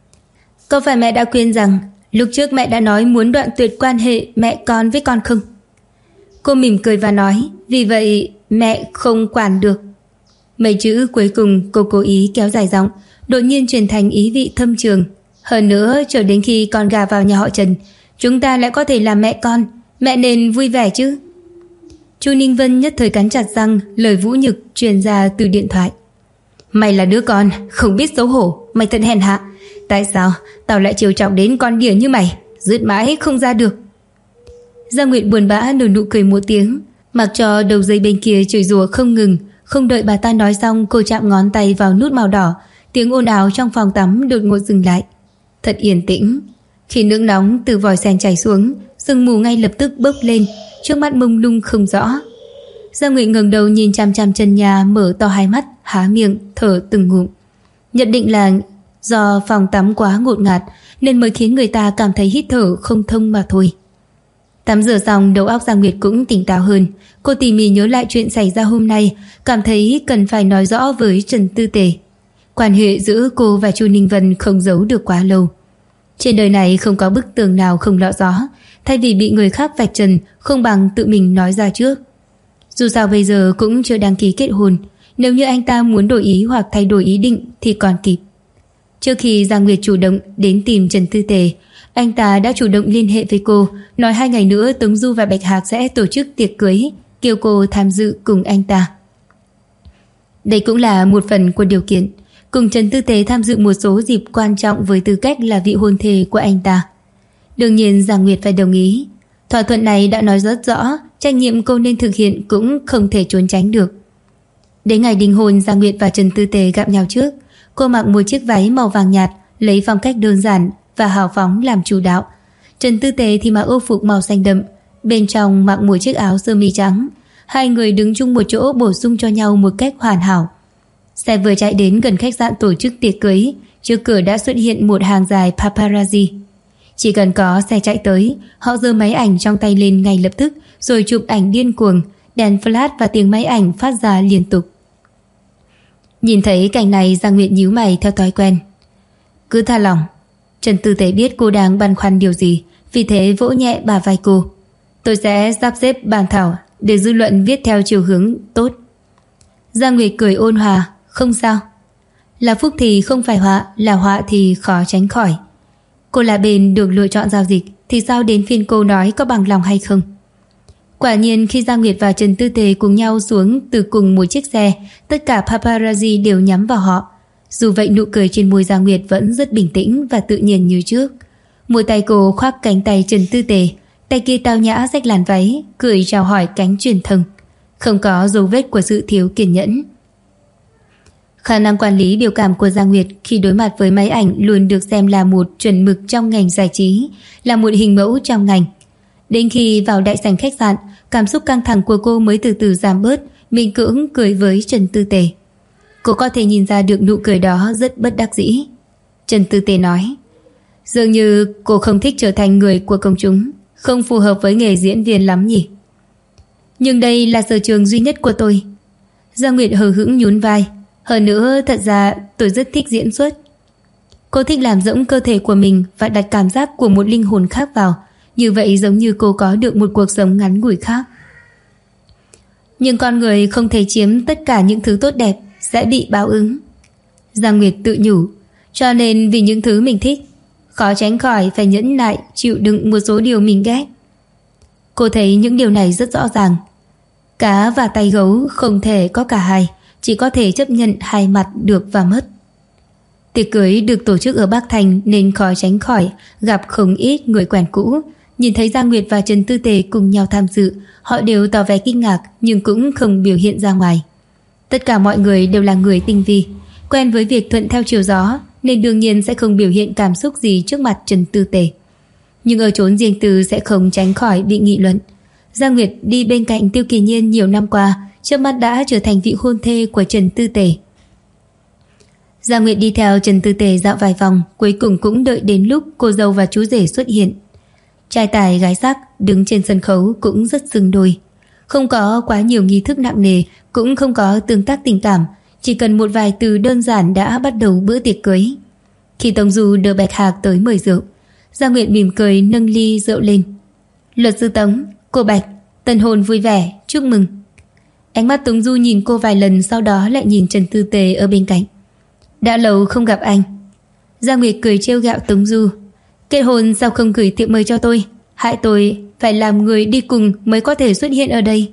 Có phải mẹ đã quên rằng lúc trước mẹ đã nói muốn đoạn tuyệt quan hệ mẹ con với con không? Cô mỉm cười và nói, vì vậy mẹ không quản được. Mấy chữ cuối cùng cô cố ý kéo dài giọng, đột nhiên chuyển thành ý vị thâm trường. Hơn nữa, chờ đến khi con gà vào nhà họ Trần, chúng ta lại có thể làm mẹ con, mẹ nên vui vẻ chứ. Chu Ninh Vân nhất thời cắn chặt răng, lời vũ nhục truyền ra từ điện thoại. Mày là đứa con, không biết xấu hổ, mày thật hèn hạ. Tại sao tao lại chiều trọng đến con đỉa như mày, rứt mãi không ra được. Gia Nguyệt buồn bã nở nụ cười một tiếng, mặc cho đầu dây bên kia chửi rủa không ngừng. Không đợi bà ta nói xong, cô chạm ngón tay vào nút màu đỏ. Tiếng ồn ào trong phòng tắm đột ngột dừng lại. Thật yên tĩnh. Khi nước nóng từ vòi sen chảy xuống, sương mù ngay lập tức bốc lên, trước mắt mông lung không rõ. Gia Nguyệt ngẩng đầu nhìn chằm chằm trần nhà, mở to hai mắt, há miệng thở từng ngụm. Nhận định là do phòng tắm quá ngột ngạt nên mới khiến người ta cảm thấy hít thở không thông mà thôi. Tắm rửa xong, đầu óc Gia Nguyệt cũng tỉnh táo hơn. Cô tỉ mỉ nhớ lại chuyện xảy ra hôm nay, cảm thấy cần phải nói rõ với Trần Tư Tề. Quan hệ giữa cô và Chu Ninh Vân không giấu được quá lâu. Trên đời này không có bức tường nào không lọt gió. Thay vì bị người khác vạch trần, không bằng tự mình nói ra trước. Dù sao bây giờ cũng chưa đăng ký kết hôn, nếu như anh ta muốn đổi ý hoặc thay đổi ý định thì còn kịp. Trước khi Gia Nguyệt chủ động đến tìm Trần Tư Tề, anh ta đã chủ động liên hệ với cô, nói 2 ngày nữa Tống Du và Bạch Hạc sẽ tổ chức tiệc cưới, kêu cô tham dự cùng anh ta. Đây cũng là một phần của điều kiện, cùng Trần Tư Tề tham dự một số dịp quan trọng với tư cách là vị hôn thê của anh ta. Đương nhiên Gia Nguyệt phải đồng ý. Thỏa thuận này đã nói rất rõ, trách nhiệm cô nên thực hiện cũng không thể trốn tránh được. Đến ngày đính hôn, Gia Nguyệt và Trần Tư Tề gặp nhau trước. Cô mặc một chiếc váy màu vàng nhạt, lấy phong cách đơn giản và hào phóng làm chủ đạo. Trần Tư Tề thì mặc ô phục màu xanh đậm, bên trong mặc một chiếc áo sơ mi trắng. Hai người đứng chung một chỗ bổ sung cho nhau một cách hoàn hảo. Xe vừa chạy đến gần khách sạn tổ chức tiệc cưới, trước cửa đã xuất hiện một hàng dài paparazzi. Chỉ cần có xe chạy tới, họ giơ máy ảnh trong tay lên ngay lập tức, rồi chụp ảnh điên cuồng, đèn flash và tiếng máy ảnh phát ra liên tục. Nhìn thấy cảnh này, Gia Nguyệt nhíu mày theo thói quen. Cứ thả lỏng. Trần Tư Tế biết cô đang băn khoăn điều gì, vì thế vỗ nhẹ bả vai cô. Tôi sẽ sắp xếp bàn thảo để dư luận viết theo chiều hướng tốt. Gia Nguyệt cười ôn hòa. Không sao. Là phúc thì không phải họa, là họa thì khó tránh khỏi. Cô là bên được lựa chọn giao dịch, thì sao đến phiên cô nói có bằng lòng hay không? Quả nhiên khi Gia Nguyệt và Trần Tư Tề cùng nhau xuống từ cùng một chiếc xe, tất cả paparazzi đều nhắm vào họ. Dù vậy nụ cười trên môi Gia Nguyệt vẫn rất bình tĩnh và tự nhiên như trước. Một tay cô khoác cánh tay Trần Tư Tề, tay kia tao nhã xách làn váy, cười chào hỏi cánh truyền thông. Không có dấu vết của sự thiếu kiên nhẫn. Khả năng quản lý biểu cảm của Gia Nguyệt khi đối mặt với máy ảnh luôn được xem là một chuẩn mực trong ngành giải trí, là một hình mẫu trong ngành. Đến khi vào đại sảnh khách sạn, cảm xúc căng thẳng của cô mới từ từ giảm bớt, miễn cưỡng cười với Trần Tư Tề. Cô có thể nhìn ra được nụ cười đó rất bất đắc dĩ. Trần Tư Tề nói, dường như cô không thích trở thành người của công chúng, không phù hợp với nghề diễn viên lắm nhỉ. Nhưng đây là sở trường duy nhất của tôi. Gia Nguyệt hờ hững nhún vai. Hơn nữa, thật ra tôi rất thích diễn xuất. Cô thích làm rỗng cơ thể của mình và đặt cảm giác của một linh hồn khác vào. Như vậy giống như cô có được một cuộc sống ngắn ngủi khác. Nhưng con người không thể chiếm tất cả những thứ tốt đẹp, sẽ bị báo ứng. Giang Nguyệt tự nhủ. Cho nên vì những thứ mình thích, khó tránh khỏi phải nhẫn nại chịu đựng một số điều mình ghét. Cô thấy những điều này rất rõ ràng. Cá và tay gấu không thể có cả hai, chỉ có thể chấp nhận hai mặt được và mất. Tiệc cưới được tổ chức ở Bắc Thành nên khó tránh khỏi gặp không ít người quen cũ. Nhìn thấy Gia Nguyệt và Trần Tư Tề cùng nhau tham dự, họ đều tỏ vẻ kinh ngạc nhưng cũng không biểu hiện ra ngoài. Tất cả mọi người đều là người tinh vi, quen với việc thuận theo chiều gió nên đương nhiên sẽ không biểu hiện cảm xúc gì trước mặt Trần Tư Tề. Nhưng ở chốn riêng tư sẽ không tránh khỏi bị nghị luận. Gia Nguyệt đi bên cạnh Tiêu Kỳ Nhiên nhiều năm qua, trước mắt đã trở thành vị hôn thê của Trần Tư Tề. Gia Nguyệt đi theo Trần Tư Tề dạo vài vòng, cuối cùng cũng đợi đến lúc cô dâu và chú rể xuất hiện. Trai tài gái sắc đứng trên sân khấu cũng rất xứng đôi. Không có quá nhiều nghi thức nặng nề, cũng không có tương tác tình cảm, chỉ cần một vài từ đơn giản đã bắt đầu bữa tiệc cưới. Khi Tống Du đưa Bạch Hạc tới mời rượu, Gia Nguyệt mỉm cười nâng ly rượu lên. Luật sư Tống, cô Bạch, tân hôn vui vẻ, chúc mừng. Ánh mắt Tống Du nhìn cô vài lần, sau đó lại nhìn Trần Tư Tề ở bên cạnh. Đã lâu không gặp anh. Giang Nguyệt cười trêu ghẹo Tống Du. Kết hôn sao không gửi thiệp mời cho tôi? Hại tôi phải làm người đi cùng mới có thể xuất hiện ở đây.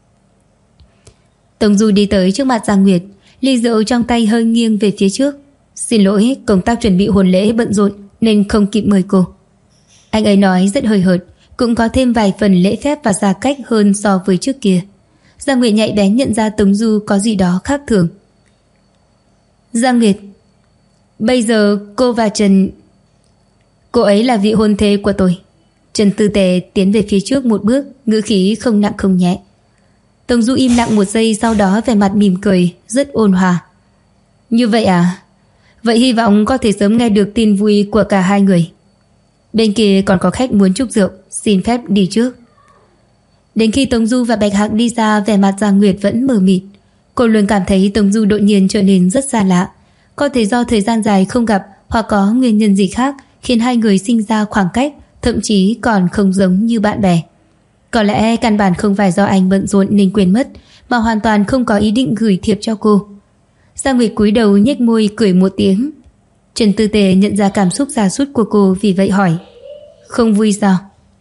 Tống Du đi tới trước mặt Giang Nguyệt, ly rượu trong tay hơi nghiêng về phía trước. Xin lỗi, công tác chuẩn bị hôn lễ bận rộn nên không kịp mời cô. Anh ấy nói rất hời hợt, cũng có thêm vài phần lễ phép và xa cách hơn so với trước kia. Giang Nguyệt nhạy bén nhận ra Tống Du có gì đó khác thường. Giang Nguyệt, bây giờ cô và Trần... Cô ấy là vị hôn thê của tôi. Trần Tư Tề tiến về phía trước một bước, ngữ khí không nặng không nhẹ. Tống Du im lặng một giây, sau đó vẻ mặt mỉm cười, rất ôn hòa. Như vậy à? Vậy hy vọng có thể sớm nghe được tin vui của cả hai người. Bên kia còn có khách muốn chúc rượu, xin phép đi trước. Đến khi Tống Du và Bạch Hạc đi ra, vẻ mặt Giang Nguyệt vẫn mờ mịt. Cô luôn cảm thấy Tống Du đột nhiên trở nên rất xa lạ. Có thể do thời gian dài không gặp hoặc có nguyên nhân gì khác khiến hai người sinh ra khoảng cách, thậm chí còn không giống như bạn bè. Có lẽ căn bản không phải do anh bận rộn nên quên mất, mà hoàn toàn không có ý định gửi thiệp cho cô. Giang Nguyệt cúi đầu nhếch môi cười một tiếng. Trần Tư Tề nhận ra cảm xúc sa sút của cô, vì vậy hỏi: Không vui sao?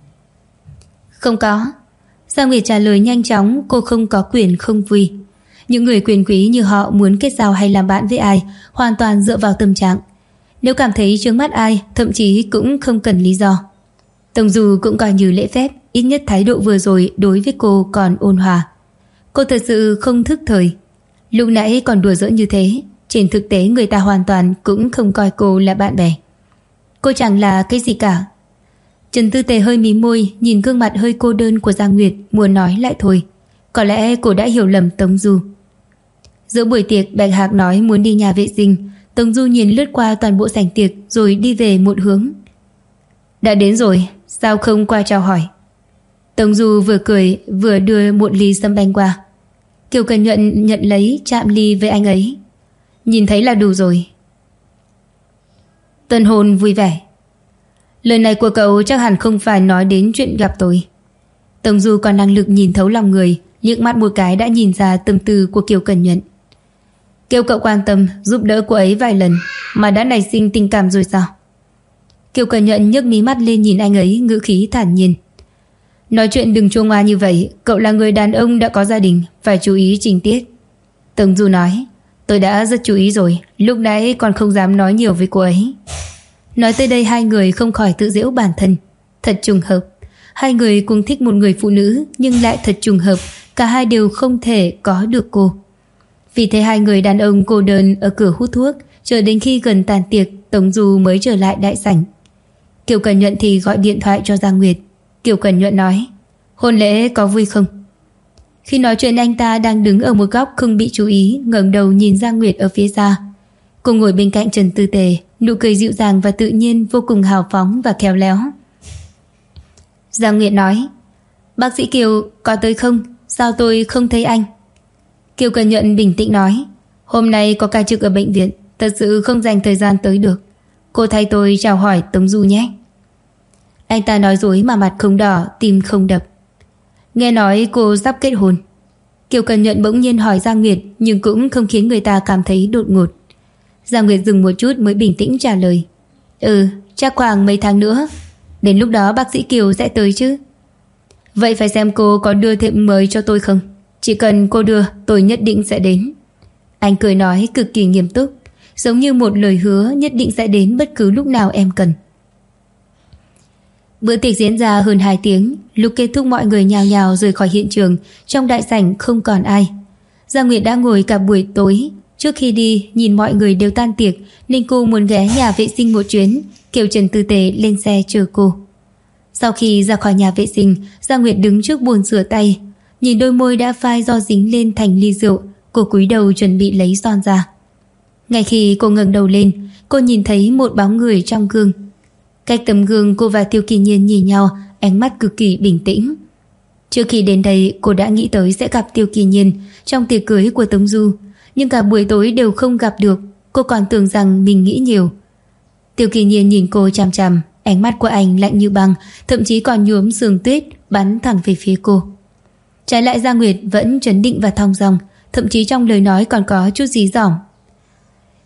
Không có. Giang Nguyệt trả lời nhanh chóng, cô không có quyền không vui. Những người quyền quý như họ muốn kết giao hay làm bạn với ai hoàn toàn dựa vào tâm trạng. Nếu cảm thấy chướng mắt ai, thậm chí cũng không cần lý do. Tống Du cũng coi như lễ phép, ít nhất thái độ vừa rồi đối với cô còn ôn hòa. Cô thật sự không thức thời. Lúc nãy còn đùa giỡn như thế, trên thực tế người ta hoàn toàn cũng không coi cô là bạn bè. Cô chẳng là cái gì cả. Trần Tư Tề hơi mím môi, nhìn gương mặt hơi cô đơn của Giang Nguyệt, muốn nói lại thôi. Có lẽ cô đã hiểu lầm Tống Du. Giữa buổi tiệc, Bạch Hạc nói muốn đi nhà vệ sinh. Tống Du nhìn lướt qua toàn bộ sảnh tiệc rồi đi về một hướng. Đã đến rồi, sao không qua chào hỏi? Tống Du vừa cười vừa đưa một ly sâm banh qua. Kiều Cần Nhuận nhận lấy, chạm ly với anh ấy. Nhìn thấy là đủ rồi. Tân hôn vui vẻ. Lời này của cậu chắc hẳn không phải nói đến chuyện gặp tôi. Tống Du còn năng lực nhìn thấu lòng người, liếc mắt một cái đã nhìn ra tâm tư của Kiều Cần Nhuận. Kêu cậu quan tâm, giúp đỡ cô ấy vài lần mà đã nảy sinh tình cảm rồi sao? Kiều Cần Nhuận nhấc mí mắt lên nhìn anh ấy, ngữ khí thản nhiên. Nói chuyện đừng chua ngoa như vậy, cậu là người đàn ông đã có gia đình, phải chú ý情tiết. Tống Du nói, tôi đã rất chú ý rồi, lúc nãy còn không dám nói nhiều với cô ấy. Nói tới đây hai người không khỏi tự giễu bản thân. Thật trùng hợp, hai người cùng thích một người phụ nữ, nhưng lại thật trùng hợp, cả hai đều không thể có được cô. Vì thế hai người đàn ông cô đơn ở cửa hút thuốc, chờ đến khi gần tàn tiệc, Tống Du mới trở lại đại sảnh. Kiều Cần Nhuận thì gọi điện thoại cho Giang Nguyệt. Kiều Cần Nhuận nói, hôn lễ có vui không? Khi nói chuyện anh ta đang đứng ở một góc không bị chú ý, ngẩng đầu nhìn Giang Nguyệt ở phía xa. Cô ngồi bên cạnh Trần Tư Tề, nụ cười dịu dàng và tự nhiên, vô cùng hào phóng và khéo léo. Giang Nguyệt nói, bác sĩ Kiều có tới không? Sao tôi không thấy anh? Kiều Cần Nhuận bình tĩnh nói, hôm nay có ca trực ở bệnh viện, thật sự không dành thời gian tới được. Cô thay tôi chào hỏi Tống Du nhé. Anh ta nói dối mà mặt không đỏ, tim không đập. Nghe nói cô sắp kết hôn. Kiều Cần Nhuận bỗng nhiên hỏi Giang Nguyệt, nhưng cũng không khiến người ta cảm thấy đột ngột. Giang Nguyệt dừng một chút mới bình tĩnh trả lời, chắc khoảng mấy tháng nữa. Đến lúc đó bác sĩ Kiều sẽ tới chứ? Vậy phải xem cô có đưa thiệp mời cho tôi không? Chỉ cần cô đưa, tôi nhất định sẽ đến. Anh cười nói cực kỳ nghiêm túc, giống như một lời hứa nhất định sẽ đến bất cứ lúc nào em cần. Bữa tiệc diễn ra hơn 2 tiếng, lúc kết thúc mọi người nhào nhào rời khỏi hiện trường, trong đại sảnh không còn ai. Giang Nguyệt đã ngồi cả buổi tối. Trước khi đi, nhìn mọi người đều tan tiệc nên cô muốn ghé nhà vệ sinh một chuyến, kêu Trần Tư Tề lên xe chờ cô. Sau khi ra khỏi nhà vệ sinh, Giang Nguyệt đứng trước bồn rửa tay, nhìn đôi môi đã phai do dính lên thành ly rượu, cô cúi đầu chuẩn bị lấy son ra. Ngay khi cô ngẩng đầu lên, cô nhìn thấy một bóng người trong gương. Cách tấm gương, cô và Tiêu Kỳ Nhiên nhìn nhau, ánh mắt cực kỳ bình tĩnh. Trước khi đến đây, cô đã nghĩ tới sẽ gặp Tiêu Kỳ Nhiên trong tiệc cưới của Tống Du, nhưng cả buổi tối đều không gặp được. Cô còn tưởng rằng mình nghĩ nhiều. Tiêu Kỳ Nhiên nhìn cô chằm chằm, ánh mắt của anh lạnh như băng, thậm chí còn nhuốm sương tuyết bắn thẳng về phía cô. Trái lại Giang Nguyệt vẫn trấn định và thong dong, thậm chí trong lời nói còn có chút dí dỏm.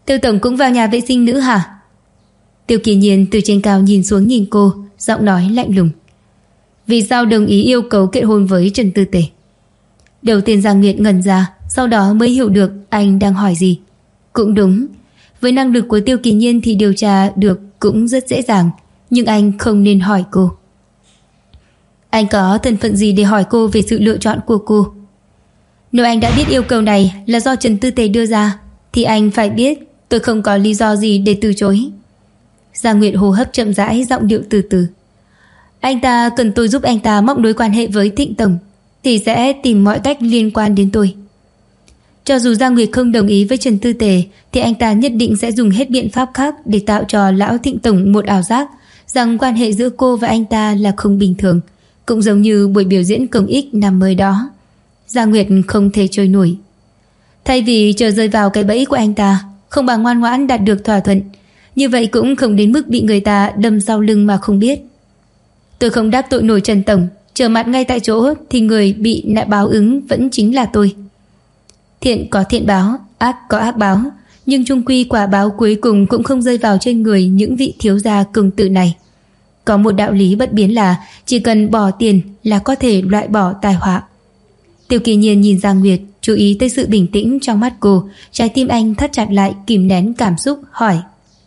Tiêu tổng cũng vào nhà vệ sinh nữ hả? Tiêu Kỳ Nhiên từ trên cao nhìn xuống nhìn cô, giọng nói lạnh lùng. Vì sao đồng ý yêu cầu kết hôn với Trần Tư Tề? Đầu tiên Giang Nguyệt ngẩn ra, sau đó mới hiểu được anh đang hỏi gì. Cũng đúng, với năng lực của Tiêu Kỳ Nhiên thì điều tra được cũng rất dễ dàng, nhưng anh không nên hỏi cô. Anh có thân phận gì để hỏi cô về sự lựa chọn của cô? Nếu anh đã biết yêu cầu này là do Trần Tư Tề đưa ra, thì anh phải biết tôi không có lý do gì để từ chối. Giang Nguyệt hô hấp chậm rãi, giọng điệu từ từ. Anh ta cần tôi giúp anh ta móc nối quan hệ với Thịnh tổng, thì sẽ tìm mọi cách liên quan đến tôi. Cho dù Giang Nguyệt không đồng ý với Trần Tư Tề, thì anh ta nhất định sẽ dùng hết biện pháp khác để tạo cho lão Thịnh tổng một ảo giác rằng quan hệ giữa cô và anh ta là không bình thường, cũng giống như buổi biểu diễn công ích năm mới đó. Giang Nguyệt không thể trôi nổi. Thay vì chờ rơi vào cái bẫy của anh ta, không bằng ngoan ngoãn đạt được thỏa thuận, như vậy cũng không đến mức bị người ta đâm sau lưng mà không biết. Tôi không đắc tội nổi Trần tổng, trở mặt ngay tại chỗ thì người bị nại báo ứng vẫn chính là tôi. Thiện có thiện báo, ác có ác báo, nhưng chung quy quả báo cuối cùng cũng không rơi vào trên người những vị thiếu gia công tử này. Có một đạo lý bất biến là chỉ cần bỏ tiền là có thể loại bỏ tai họa. Tiêu Kỳ Nhiên nhìn Giang Nguyệt, chú ý tới sự bình tĩnh trong mắt cô, trái tim anh thắt chặt lại, kìm nén cảm xúc, hỏi.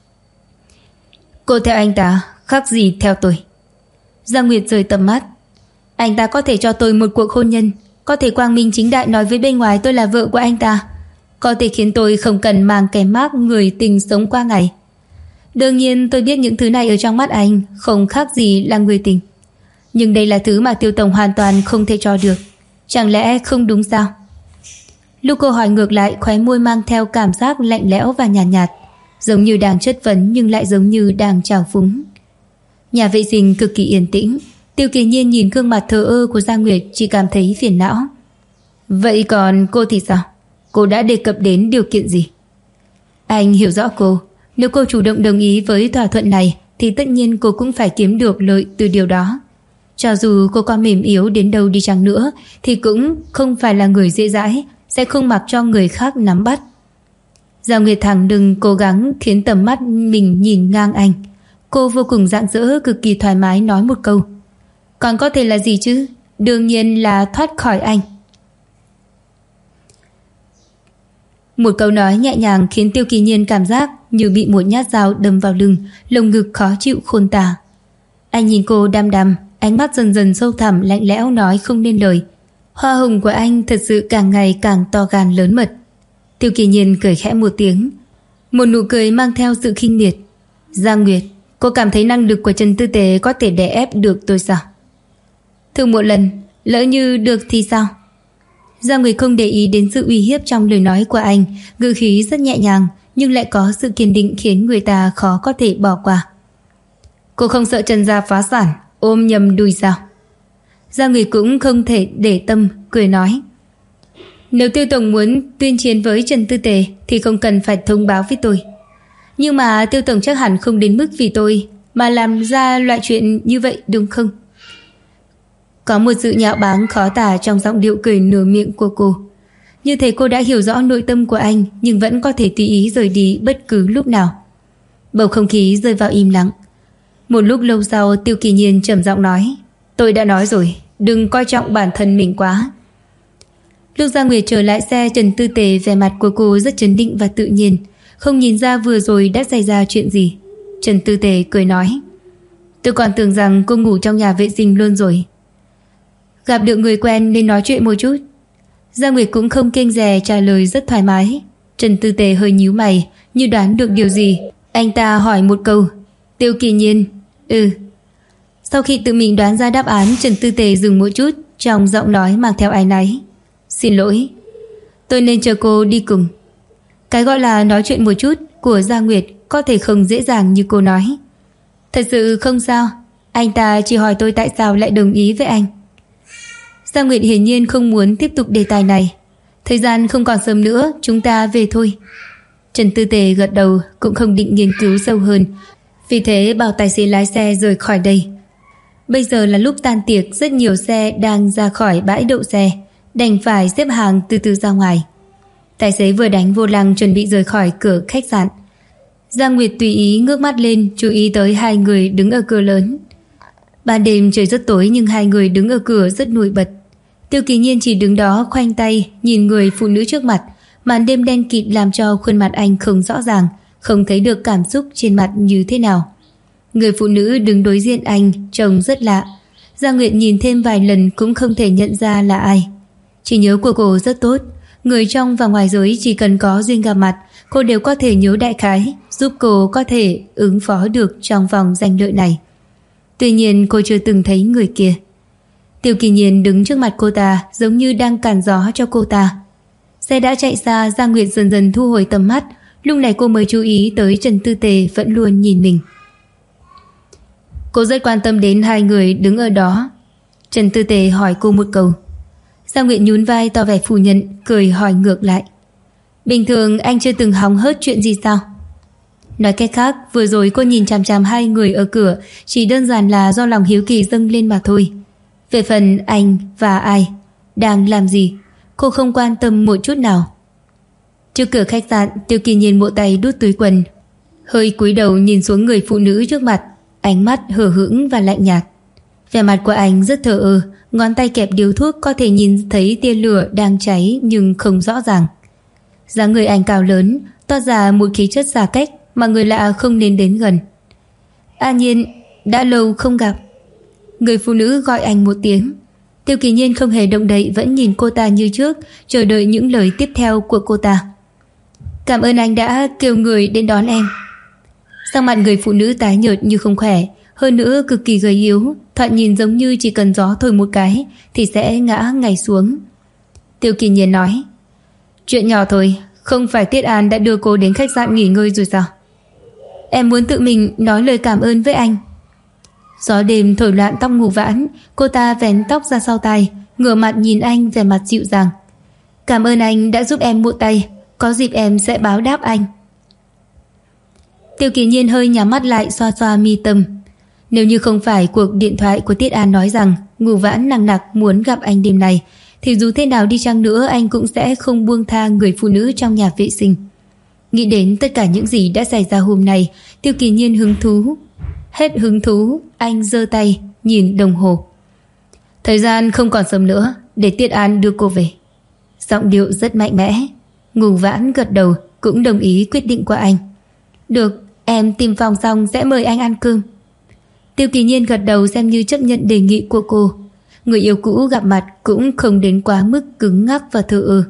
Cô theo anh ta khác gì theo tôi? Giang Nguyệt rời tầm mắt. Anh ta có thể cho tôi một cuộc hôn nhân, có thể quang minh chính đại nói với bên ngoài tôi là vợ của anh ta, có thể khiến tôi không cần mang cái mác người tình sống qua ngày. Đương nhiên tôi biết những thứ này ở trong mắt anh không khác gì là người tình, nhưng đây là thứ mà Tiêu tổng hoàn toàn không thể cho được. Chẳng lẽ không đúng sao? Lúc cô hỏi ngược lại, khóe môi mang theo cảm giác lạnh lẽo và nhàn nhạt, giống như đang chất vấn nhưng lại giống như đang trào phúng. Nhà vệ sinh cực kỳ yên tĩnh. Tiêu Kỳ Nhiên nhìn gương mặt thờ ơ của Giang Nguyệt, chỉ cảm thấy phiền não. Vậy còn cô thì sao? Cô đã đề cập đến điều kiện gì? Anh hiểu rõ cô. Nếu cô chủ động đồng ý với thỏa thuận này thì tất nhiên cô cũng phải kiếm được lợi từ điều đó. Cho dù cô có mềm yếu đến đâu đi chăng nữa thì cũng không phải là người dễ dãi, sẽ không mặc cho người khác nắm bắt. Giang Nguyệt thẳng đừng cố gắng khiến tầm mắt mình nhìn ngang anh. Cô vô cùng rạng rỡ, cực kỳ thoải mái nói một câu. Còn có thể là gì chứ? Đương nhiên là thoát khỏi anh. Một câu nói nhẹ nhàng khiến Tiêu Kỳ Nhiên cảm giác như bị một nhát dao đâm vào lưng, lồng ngực khó chịu khôn tả. Anh nhìn cô đăm đăm, ánh mắt dần dần sâu thẳm lạnh lẽo, nói không nên lời. Hoa hồng của anh thật sự càng ngày càng to gan lớn mật. Tiêu Kỳ Nhiên cười khẽ một tiếng, một nụ cười mang theo sự khinh miệt. Giang Nguyệt, cô cảm thấy năng lực của Trần Tư Tề có thể đè ép được tôi sao? Thử một lần, lỡ như được thì sao? Giang Nguyệt không để ý đến sự uy hiếp trong lời nói của anh, ngữ khí rất nhẹ nhàng nhưng lại có sự kiên định khiến người ta khó có thể bỏ qua. Cô không sợ Trần gia phá sản, ôm nhầm đùi sao? Giang Nguyệt cũng không thể để tâm, cười nói. Nếu Tiêu tổng muốn tuyên chiến với Trần Tư Tề thì không cần phải thông báo với tôi. Nhưng mà Tiêu tổng chắc hẳn không đến mức vì tôi mà làm ra loại chuyện như vậy đúng không? Có một sự nhạo báng khó tả trong giọng điệu cười nửa miệng của cô. Như thể cô đã hiểu rõ nội tâm của anh nhưng vẫn có thể tùy ý rời đi bất cứ lúc nào. Bầu không khí rơi vào im lặng. Một lúc lâu sau, Tiêu Kỳ Nhiên trầm giọng nói. Tôi đã nói rồi, đừng coi trọng bản thân mình quá. Lúc Giang Nguyệt trở lại xe, Trần Tư Tề, vẻ mặt của cô rất trấn định và tự nhiên, không nhìn ra vừa rồi đã xảy ra chuyện gì. Trần Tư Tề cười nói. Tôi còn tưởng rằng cô ngủ trong nhà vệ sinh luôn rồi. Gặp được người quen nên nói chuyện một chút. Giang Nguyệt cũng không kiêng dè, trả lời rất thoải mái. Trần Tư Tề hơi nhíu mày, như đoán được điều gì. Anh ta hỏi một câu. Tiêu Kỳ Nhiên. Sau khi tự mình đoán ra đáp án, Trần Tư Tề dừng một chút, trong giọng nói mang theo áy náy. Xin lỗi, tôi nên chờ cô đi cùng. Cái gọi là nói chuyện một chút của Giang Nguyệt có thể không dễ dàng như cô nói. Thật sự không sao, anh ta chỉ hỏi tôi tại sao lại đồng ý với anh. Giang Nguyệt hiển nhiên không muốn tiếp tục đề tài này. Thời gian không còn sớm nữa, chúng ta về thôi. Trần Tư Tề gật đầu, cũng không định nghiên cứu sâu hơn, vì thế bảo tài xế lái xe rời khỏi đây. Bây giờ là lúc tan tiệc, rất nhiều xe đang ra khỏi bãi đậu xe, đành phải xếp hàng từ từ ra ngoài. Tài xế vừa đánh vô lăng chuẩn bị rời khỏi cửa khách sạn. Giang Nguyệt tùy ý ngước mắt lên, chú ý tới hai người đứng ở cửa lớn. Ban đêm trời rất tối nhưng hai người đứng ở cửa rất nổi bật. Tiêu Kỳ Nhiên chỉ đứng đó khoanh tay nhìn người phụ nữ trước mặt. Màn đêm đen kịt làm cho khuôn mặt anh không rõ ràng, không thấy được cảm xúc trên mặt như thế nào. Người phụ nữ đứng đối diện anh trông rất lạ. Giang Nguyệt nhìn thêm vài lần cũng không thể nhận ra là ai. Trí nhớ của cô rất tốt. Người trong và ngoài giới chỉ cần có duyên gặp mặt, cô đều có thể nhớ đại khái, giúp cô có thể ứng phó được trong vòng danh lợi này. Tuy nhiên cô chưa từng thấy người kia. Tiêu Kỳ Nhiên đứng trước mặt cô ta giống như đang cản gió cho cô ta. Xe đã chạy xa, Giang Nguyệt dần dần thu hồi tầm mắt. Lúc này cô mới chú ý tới Trần Tư Tề vẫn luôn nhìn mình. Cô rất quan tâm đến hai người đứng ở đó. Trần Tư Tề hỏi cô một câu. Giang Nguyệt nhún vai tỏ vẻ phủ nhận, cười hỏi ngược lại. Bình thường anh chưa từng hóng hớt chuyện gì sao? Nói cách khác, vừa rồi cô nhìn chằm chằm hai người ở cửa chỉ đơn giản là do lòng hiếu kỳ dâng lên mà thôi. Về phần anh và ai, đang làm gì, cô không quan tâm một chút nào. Trước cửa khách sạn, Tiêu Kỳ Nhiên bộ tay đút túi quần, hơi cúi đầu nhìn xuống người phụ nữ trước mặt, ánh mắt hờ hững và lạnh nhạt. Vẻ mặt của anh rất thờ ơ, ngón tay kẹp điếu thuốc có thể nhìn thấy tia lửa đang cháy nhưng không rõ ràng. Dáng người anh cao lớn, toát ra một khí chất xa cách mà người lạ không nên đến gần. A Nhiên, đã lâu không gặp. Người phụ nữ gọi anh một tiếng. Tiêu Kỳ Nhiên không hề động đậy, vẫn nhìn cô ta như trước, chờ đợi những lời tiếp theo của cô ta. Cảm ơn anh đã kêu người đến đón em. Sắc mặt người phụ nữ tái nhợt như không khỏe, hơn nữa cực kỳ gầy yếu, thoạt nhìn giống như chỉ cần gió thổi một cái thì sẽ ngã ngay xuống. Tiêu Kỳ Nhiên nói, chuyện nhỏ thôi, không phải Tiết An đã đưa cô đến khách sạn nghỉ ngơi rồi sao? Em muốn tự mình nói lời cảm ơn với anh. Gió đêm thổi loạn tóc Ngô Vãn, cô ta vén tóc ra sau tai, ngửa mặt nhìn anh vẻ mặt dịu dàng. Cảm ơn anh đã giúp em một tay, có dịp em sẽ báo đáp anh. Tiêu Kỳ Nhiên hơi nhắm mắt lại, xoa xoa mi tâm. Nếu như không phải cuộc điện thoại của Tiết An nói rằng Ngô Vãn nằng nặc muốn gặp anh đêm này, thì dù thế nào đi chăng nữa anh cũng sẽ không buông tha người phụ nữ trong nhà vệ sinh. Nghĩ đến tất cả những gì đã xảy ra hôm nay, Tiêu Kỳ Nhiên hứng thú. Hết hứng thú, anh giơ tay nhìn đồng hồ. Thời gian không còn sớm nữa, để Tiết An đưa cô về. Giọng điệu rất mạnh mẽ. Ngô Vãn gật đầu, cũng đồng ý quyết định của anh. Được, em tìm phòng xong sẽ mời anh ăn cơm. Tiêu Kỳ Nhiên gật đầu xem như chấp nhận đề nghị của cô. Người yêu cũ gặp mặt cũng không đến quá mức cứng ngắc và thờ ơ.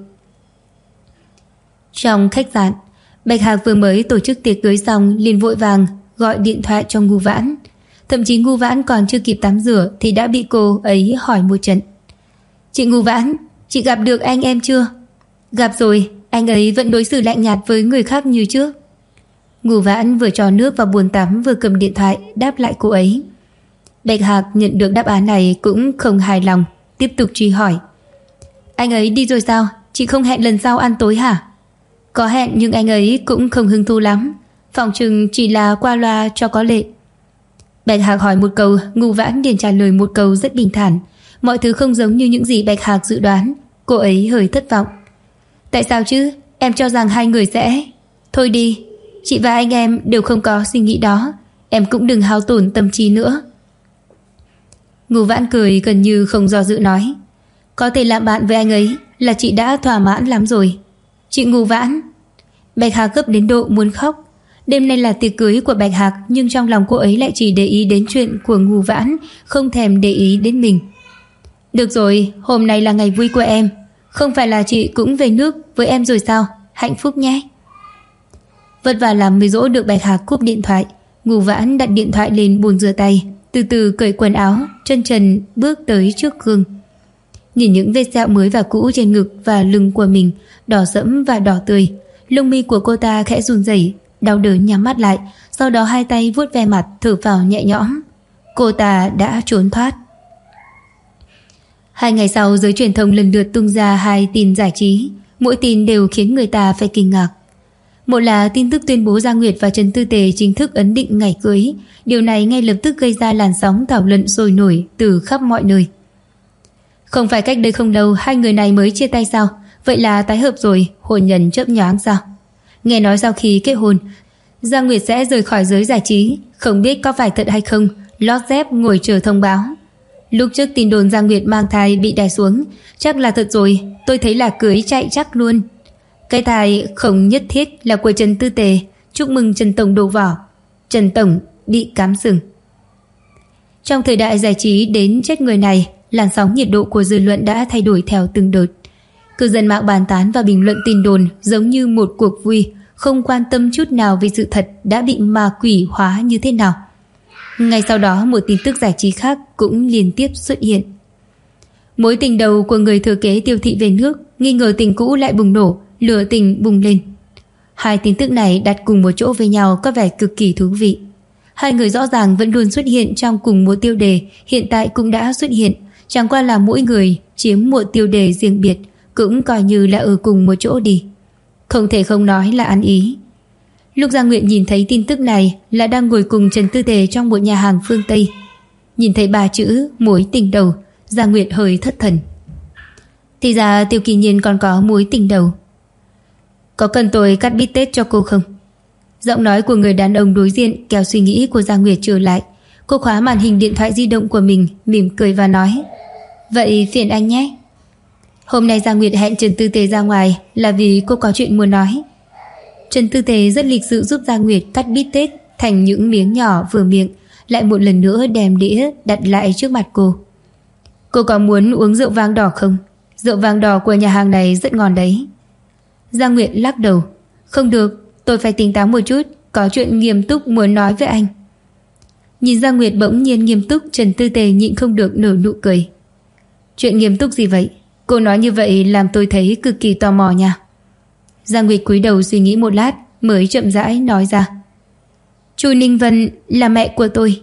Trong khách sạn, Bạch Hạc vừa mới tổ chức tiệc cưới xong liền vội vàng gọi điện thoại cho Ngô Vãn. Thậm chí Ngô Vãn còn chưa kịp tắm rửa thì đã bị cô ấy hỏi một trận. Chị Ngô Vãn, chị gặp được anh em chưa? Gặp rồi, anh ấy vẫn đối xử lạnh nhạt với người khác như trước. Ngô Vãn vừa cho nước vào bồn tắm vừa cầm điện thoại đáp lại cô ấy. Bạch Hạc nhận được đáp án này cũng không hài lòng, tiếp tục truy hỏi. Anh ấy đi rồi sao? Chị không hẹn lần sau ăn tối hả? Có hẹn nhưng anh ấy cũng không hứng thú lắm, phòng chừng chỉ là qua loa cho có lệ. Bạch Hạc hỏi một câu, Ngô Vãn liền trả lời một câu rất bình thản. Mọi thứ không giống như những gì Bạch Hạc dự đoán. Cô ấy hơi thất vọng. Tại sao chứ? Em cho rằng hai người sẽ... Thôi đi, chị và anh em đều không có suy nghĩ đó. Em cũng đừng hao tổn tâm trí nữa. Ngô Vãn cười gần như không do dự nói. Có thể làm bạn với anh ấy là chị đã thỏa mãn lắm rồi. Chị Ngô Vãn. Bạch Hạc gấp đến độ muốn khóc. Đêm nay là tiệc cưới của Bạch Hạc, nhưng trong lòng cô ấy lại chỉ để ý đến chuyện của Ngô Vãn, không thèm để ý đến mình. Được rồi, hôm nay là ngày vui của em. Không phải là chị cũng về nước với em rồi sao? Hạnh phúc nhé. Vất vả lắm mới dỗ được Bạch Hạc cúp điện thoại. Ngô Vãn đặt điện thoại lên bồn rửa tay, từ từ cởi quần áo, chân trần bước tới trước gương. Nhìn những vết sẹo mới và cũ trên ngực và lưng của mình, đỏ sẫm và đỏ tươi. Lông mi của cô ta khẽ run rẩy, đau đớn nhắm mắt lại, sau đó hai tay vuốt ve mặt, thở phào nhẹ nhõm. Cô ta đã trốn thoát. 2 ngày sau, giới truyền thông lần lượt tung ra 2 tin giải trí, mỗi tin đều khiến người ta phải kinh ngạc. Một là tin tức tuyên bố Giang Nguyệt và Trần Tư Tề chính thức ấn định ngày cưới. Điều này ngay lập tức gây ra làn sóng thảo luận sôi nổi từ khắp mọi nơi. Không phải cách đây không lâu hai người này mới chia tay sao? Vậy là tái hợp rồi, hôn nhân chớp nhoáng sao? Nghe nói sau khi kết hôn, Giang Nguyệt sẽ rời khỏi giới giải trí, không biết có phải thật hay không, lót dép ngồi chờ thông báo. Lúc trước tin đồn Giang Nguyệt mang thai bị đè xuống, chắc là thật rồi, tôi thấy là cưới chạy chắc luôn. Cái thai không nhất thiết là của Trần Tư Tề, chúc mừng Trần Tổng đổ vỏ. Trần Tổng bị cám sừng. Trong thời đại giải trí đến chết người này, làn sóng nhiệt độ của dư luận đã thay đổi theo từng đợt. Cư dân mạng bàn tán và bình luận tin đồn giống như một cuộc vui, không quan tâm chút nào về sự thật đã bị ma quỷ hóa như thế nào. Ngay sau đó một tin tức giải trí khác cũng liên tiếp xuất hiện. Mối tình đầu của người thừa kế Tiêu Thị về nước, nghi ngờ tình cũ lại bùng nổ, lửa tình bùng lên. Hai tin tức này đặt cùng một chỗ với nhau có vẻ cực kỳ thú vị. Hai người rõ ràng vẫn luôn xuất hiện trong cùng một tiêu đề, hiện tại cũng đã xuất hiện, chẳng qua là mỗi người chiếm một tiêu đề riêng biệt, cũng coi như là ở cùng một chỗ đi. Không thể không nói là ăn ý. Lúc Giang Nguyệt nhìn thấy tin tức này là đang ngồi cùng Trần Tư Tề trong một nhà hàng phương Tây. Nhìn thấy 3 chữ mối tình đầu, Giang Nguyệt hơi thất thần. Thì ra Tiêu Kỳ Nhiên còn có mối tình đầu. Có cần tôi cắt bít tết cho cô không? Giọng nói của người đàn ông đối diện kéo suy nghĩ của Giang Nguyệt trở lại. Cô khóa màn hình điện thoại di động của mình, mỉm cười và nói: Vậy phiền anh nhé. Hôm nay Giang Nguyệt hẹn Trần Tư Tề ra ngoài là vì cô có chuyện muốn nói. Trần Tư Tề rất lịch sự giúp Giang Nguyệt cắt bít tết thành những miếng nhỏ vừa miệng, lại một lần nữa đem đĩa đặt lại trước mặt cô. Cô có muốn uống rượu vang đỏ không? Rượu vang đỏ của nhà hàng này rất ngon đấy. Giang Nguyệt lắc đầu. Không được, tôi phải tỉnh táo một chút, có chuyện nghiêm túc muốn nói với anh. Nhìn Giang Nguyệt bỗng nhiên nghiêm túc, Trần Tư Tề nhịn không được nở nụ cười. Chuyện nghiêm túc gì vậy? Cô nói như vậy làm tôi thấy cực kỳ tò mò nha. Giang Nguyệt cúi đầu suy nghĩ một lát mới chậm rãi nói ra: Chu Ninh Vân là mẹ của tôi.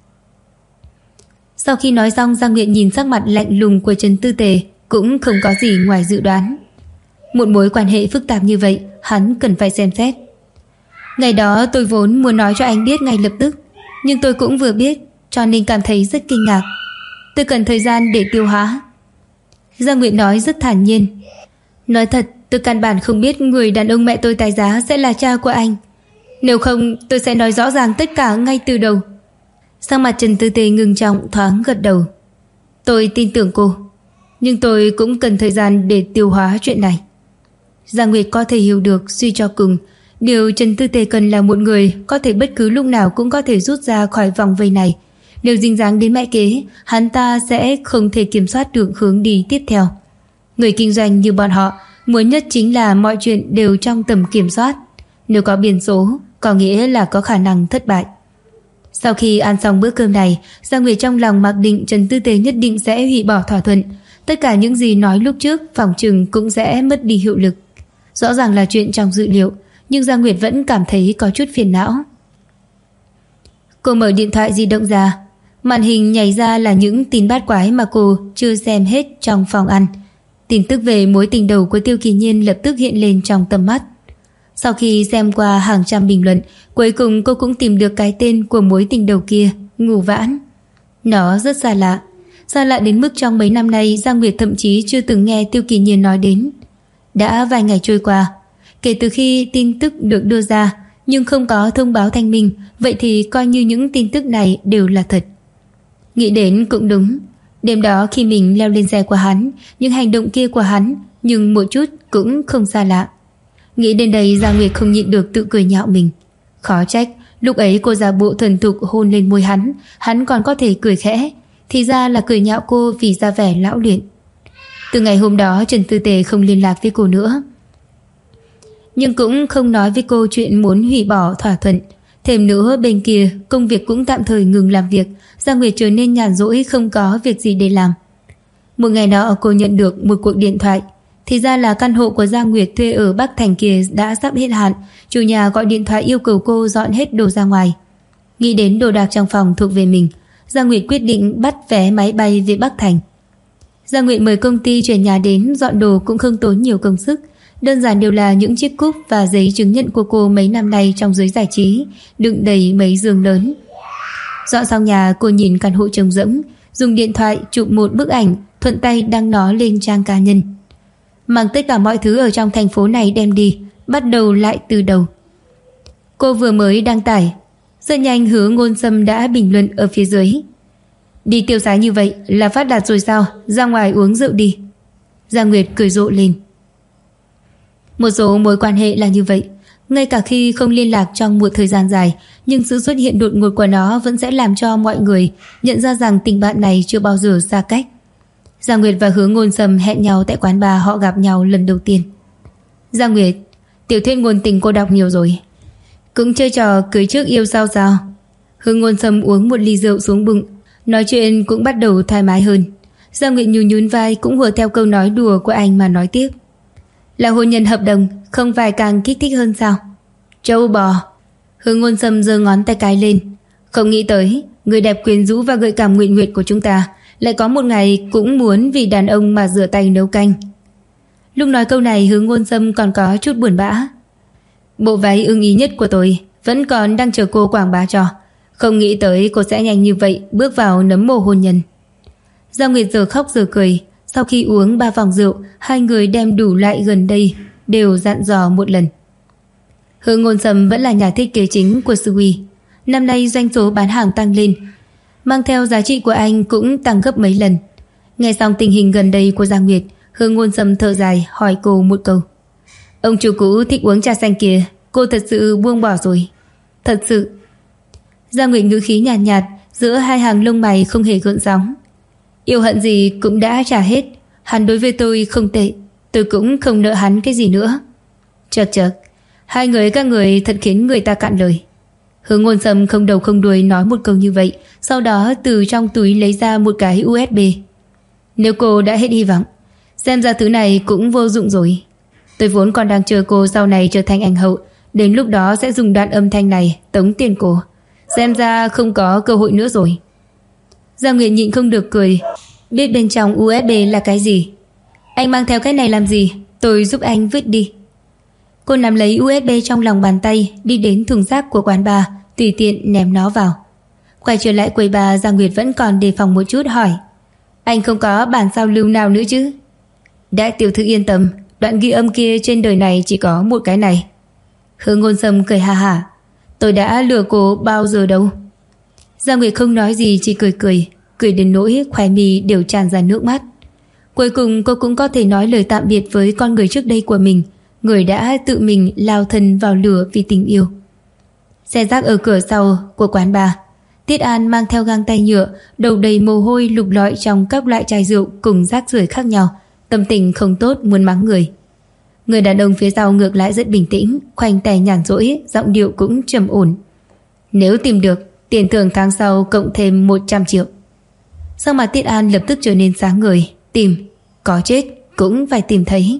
Sau khi nói xong, Giang Nguyệt nhìn sắc mặt lạnh lùng của Trần Tư Tề, cũng không có gì ngoài dự đoán. Một mối quan hệ phức tạp như vậy, hắn cần phải xem xét. Ngày đó tôi vốn muốn nói cho anh biết ngay lập tức, nhưng tôi cũng vừa biết, cho nên cảm thấy rất kinh ngạc. Tôi cần thời gian để tiêu hóa. Giang Nguyệt nói rất thản nhiên. Nói thật, tôi căn bản không biết người đàn ông mẹ tôi tái giá sẽ là cha của anh. Nếu không, tôi sẽ nói rõ ràng tất cả ngay từ đầu. Sắc mặt Trần Tư Tề ngưng trọng, thoáng gật đầu. Tôi tin tưởng cô, nhưng tôi cũng cần thời gian để tiêu hóa chuyện này. Giang Nguyệt có thể hiểu được, suy cho cùng, điều Trần Tư Tề cần là một người có thể bất cứ lúc nào cũng có thể rút ra khỏi vòng vây này. Nếu dính dáng đến mẹ kế, hắn ta sẽ không thể kiểm soát được hướng đi tiếp theo. Người kinh doanh như bọn họ muốn nhất chính là mọi chuyện đều trong tầm kiểm soát. Nếu có biến số, có nghĩa là có khả năng thất bại. Sau khi ăn xong bữa cơm này, Giang Nguyệt trong lòng mặc định Trần Tư Tề nhất định sẽ hủy bỏ thỏa thuận. Tất cả những gì nói lúc trước phỏng chừng cũng sẽ mất đi hiệu lực. Rõ ràng là chuyện trong dự liệu, nhưng Giang Nguyệt vẫn cảm thấy có chút phiền não. Cô mở điện thoại di động ra, màn hình nhảy ra là những tin bát quái mà cô chưa xem hết trong phòng ăn. Tin tức về mối tình đầu của Tiêu Kỳ Nhiên lập tức hiện lên trong tầm mắt. Sau khi xem qua hàng trăm bình luận, cuối cùng cô cũng tìm được cái tên của mối tình đầu kia, Ngủ Vãn. Nó rất xa lạ đến mức trong mấy năm nay Giang Nguyệt thậm chí chưa từng nghe Tiêu Kỳ Nhiên nói đến. Đã vài ngày trôi qua, kể từ khi tin tức được đưa ra nhưng không có thông báo thanh minh, vậy thì coi như những tin tức này đều là thật. Nghĩ đến cũng đúng, đêm đó khi mình leo lên xe của hắn, những hành động kia của hắn nhưng một chút cũng không xa lạ. Nghĩ đến đây, Giang Nguyệt không nhịn được tự cười nhạo mình. Khó trách lúc ấy cô giả bộ thuần thục hôn lên môi hắn còn có thể cười khẽ, thì ra là cười nhạo cô vì ra vẻ lão luyện. Từ ngày hôm đó Trần Tư Tề không liên lạc với cô nữa, nhưng cũng không nói với cô chuyện muốn hủy bỏ thỏa thuận. Thêm nữa bên kia công việc cũng tạm thời ngừng làm việc, Giang Nguyệt trở nên nhàn rỗi không có việc gì để làm. Một ngày nọ cô nhận được một cuộc điện thoại. Thì ra là căn hộ của Giang Nguyệt thuê ở Bắc Thành kia đã sắp hết hạn. Chủ nhà gọi điện thoại yêu cầu cô dọn hết đồ ra ngoài. Nghĩ đến đồ đạc trong phòng thuộc về mình, Giang Nguyệt quyết định bắt vé máy bay về Bắc Thành. Giang Nguyệt mời công ty chuyển nhà đến, dọn đồ cũng không tốn nhiều công sức. Đơn giản đều là những chiếc cúp và giấy chứng nhận của cô mấy năm nay trong giới giải trí, đựng đầy mấy giường lớn. Dọn xong nhà, cô nhìn căn hộ trống rỗng, dùng điện thoại chụp một bức ảnh, thuận tay đăng nó lên trang cá nhân. mang tất cả mọi thứ ở trong thành phố này đem đi, bắt đầu lại từ đầu. Cô vừa mới đăng tải, rất nhanh Hứa Ngôn Sâm đã bình luận ở phía dưới. Đi tiêu xái như vậy là phát đạt rồi sao, ra ngoài uống rượu đi. Giang Nguyệt cười rộ lên. Một số mối quan hệ là như vậy, ngay cả khi không liên lạc trong một thời gian dài, nhưng sự xuất hiện đột ngột của nó vẫn sẽ làm cho mọi người nhận ra rằng tình bạn này chưa bao giờ xa cách. Giang Nguyệt và Hứa Ngôn Sâm hẹn nhau tại quán bar họ gặp nhau lần đầu tiên. Giang Nguyệt, tiểu thuyết ngôn tình cô đọc nhiều rồi, cũng chơi trò cưới trước yêu sau sao? Hứa Ngôn Sâm uống một ly rượu xuống bụng, nói chuyện cũng bắt đầu thoải mái hơn. Giang Nguyệt nhún vai cũng hùa theo câu nói đùa của anh mà nói tiếp. Là hôn nhân hợp đồng, không phải càng kích thích hơn sao? Châu bò. Hứa Ngôn Sâm giơ ngón tay cái lên. Không nghĩ tới, người đẹp quyến rũ và gợi cảm Nguyệt Nguyệt của chúng ta lại có một ngày cũng muốn vì đàn ông mà rửa tay nấu canh. Lúc nói câu này Hứa Ngôn Sâm còn có chút buồn bã. Bộ váy ưng ý nhất của tôi vẫn còn đang chờ cô quảng bá cho. Không nghĩ tới cô sẽ nhanh như vậy bước vào nấm mồ hôn nhân. Giang Nguyệt giờ khóc giờ cười. Sau khi uống 3 vòng rượu, hai người đem đủ lại gần đây đều dặn dò một lần. Hứa Ngôn Sâm vẫn là nhà thiết kế chính của Sui. Năm nay doanh số bán hàng tăng lên, mang theo giá trị của anh cũng tăng gấp mấy lần. Nghe xong tình hình gần đây của Giang Nguyệt, Hứa Ngôn Sâm thở dài hỏi cô một câu. Ông chủ cũ thích uống trà xanh kia, cô thật sự buông bỏ rồi? Thật sự. Giang Nguyệt ngữ khí nhàn nhạt, giữa hai hàng lông mày không hề gợn sóng. Yêu hận gì cũng đã trả hết. Hắn đối với tôi không tệ, tôi cũng không nợ hắn cái gì nữa. Chật chật, hai người các người thật khiến người ta cạn lời. Hứa Ngôn Sâm không đầu không đuôi nói một câu như vậy, sau đó từ trong túi lấy ra một cái USB. Nếu cô đã hết hy vọng, xem ra thứ này cũng vô dụng rồi. Tôi vốn còn đang chờ cô sau này trở thành ảnh hậu, đến lúc đó sẽ dùng đoạn âm thanh này tống tiền cô. Xem ra không có cơ hội nữa rồi. Giang Nguyệt nhịn không được cười. Biết bên trong USB là cái gì? Anh mang theo cái này làm gì? Tôi giúp anh vứt đi. Cô nắm lấy USB trong lòng bàn tay, đi đến thùng rác của quán bar, tùy tiện ném nó vào. Quay trở lại quầy bar, Giang Nguyệt vẫn còn đề phòng một chút hỏi. Anh không có bản sao lưu nào nữa chứ? Đại tiểu thư yên tâm, đoạn ghi âm kia trên đời này chỉ có một cái này. Hứa Ngôn Sâm cười ha hả. Tôi đã lừa cô bao giờ đâu. Giang Nguyệt không nói gì, chỉ cười đến nỗi khóe mi đều tràn ra nước mắt. Cuối cùng cô cũng có thể nói lời tạm biệt với con người trước đây của mình, người đã tự mình lao thân vào lửa vì tình yêu. Xe rác ở cửa sau của quán bar. Tiết An mang theo găng tay nhựa, đầu đầy mồ hôi lục lọi trong các loại chai rượu cùng rác rưởi khác nhau, tâm tình không tốt muốn mắng người. Người đàn ông phía sau ngược lại rất bình tĩnh, khoanh tay nhàn rỗi, giọng điệu cũng trầm ổn. Nếu tìm được, tiền thưởng tháng sau cộng thêm 100 triệu. Sau mà Tiết An lập tức trở nên sáng ngời. Tìm, có chết cũng phải tìm thấy.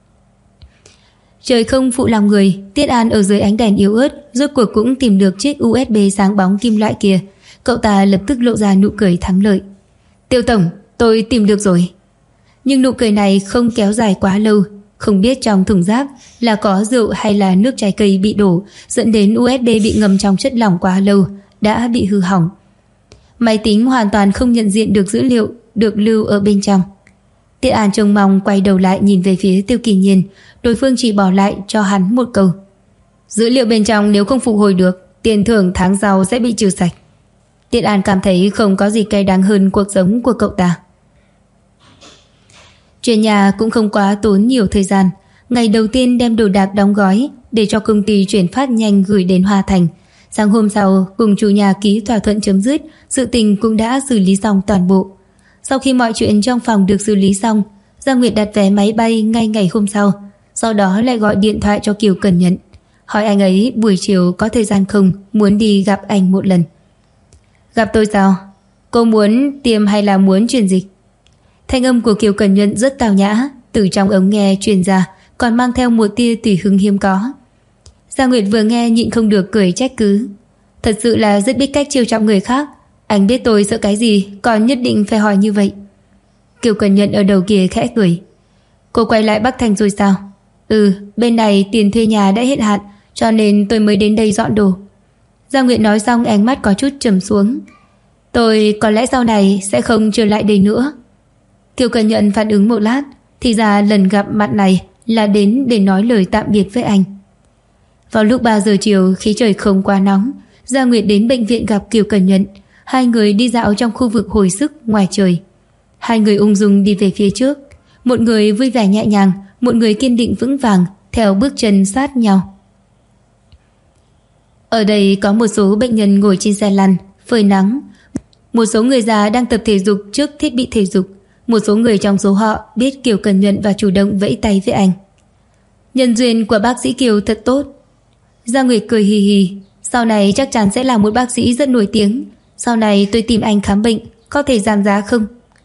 Trời không phụ lòng người, Tiết An ở dưới ánh đèn yếu ớt rốt cuộc cũng tìm được chiếc USB sáng bóng kim loại kia. Cậu ta lập tức lộ ra nụ cười thắng lợi. Tiêu tổng, tôi tìm được rồi. Nhưng nụ cười này không kéo dài quá lâu. Không biết trong thùng rác là có rượu hay là nước trái cây bị đổ, dẫn đến USB bị ngâm trong chất lỏng quá lâu, đã bị hư hỏng. Máy tính hoàn toàn không nhận diện được dữ liệu được lưu ở bên trong. Tiết An trông mong quay đầu lại nhìn về phía Tiêu Kỳ Nhiên, đối phương chỉ bỏ lại cho hắn một câu. Dữ liệu bên trong nếu không phục hồi được, tiền thưởng tháng sau sẽ bị trừ sạch. Tiết An cảm thấy không có gì cay đắng hơn cuộc sống của cậu ta. Chuyển nhà cũng không quá tốn nhiều thời gian. Ngày đầu tiên đem đồ đạc đóng gói để cho công ty chuyển phát nhanh gửi đến Hoa Thành. Sáng hôm sau cùng chủ nhà ký thỏa thuận chấm dứt, sự tình cũng đã xử lý xong toàn bộ. Sau khi mọi chuyện trong phòng được xử lý xong, Giang Nguyệt đặt vé máy bay ngay ngày hôm sau đó lại gọi điện thoại cho Kiều Cẩn Nhận, hỏi anh ấy buổi chiều có thời gian không, muốn đi gặp anh một lần. Gặp tôi sao? Cô muốn tiêm hay là muốn truyền dịch? Thanh âm của Kiều Cẩn Nhuận rất tào nhã, từ trong ống nghe truyền ra, còn mang theo một tia tùy hứng hiếm có. Giang Nguyệt vừa nghe nhịn không được cười trách cứ. Thật sự là rất biết cách trêu chọc người khác. Anh biết tôi sợ cái gì, còn nhất định phải hỏi như vậy. Kiều Cẩn Nhuận ở đầu kia khẽ cười. Cô quay lại Bắc Thành rồi sao? Ừ, bên này tiền thuê nhà đã hết hạn, cho nên tôi mới đến đây dọn đồ. Giang Nguyệt nói xong ánh mắt có chút trầm xuống. Tôi có lẽ sau này sẽ không trở lại đây nữa. Kiều Cẩn Nhuận phản ứng một lát. Thì ra lần gặp mặt này là đến để nói lời tạm biệt với anh. Vào lúc 3 giờ chiều, khí trời không quá nóng, Gia Nguyệt đến bệnh viện gặp Kiều Cẩn Nhuận. Hai người đi dạo trong khu vực hồi sức ngoài trời. Hai người ung dung đi về phía trước, một người vui vẻ nhẹ nhàng, một người kiên định vững vàng, theo bước chân sát nhau. Ở đây có một số bệnh nhân ngồi trên xe lăn, phơi nắng. Một số người già đang tập thể dục trước thiết bị thể dục. Một số người trong số họ biết Kiều Cẩn Nhuận và chủ động vẫy tay với anh. Nhân duyên của bác sĩ Kiều thật tốt. Gia Nguyệt cười hì hì. Sau này chắc chắn sẽ là một bác sĩ rất nổi tiếng. Sau này tôi tìm anh khám bệnh, có thể giảm giá không?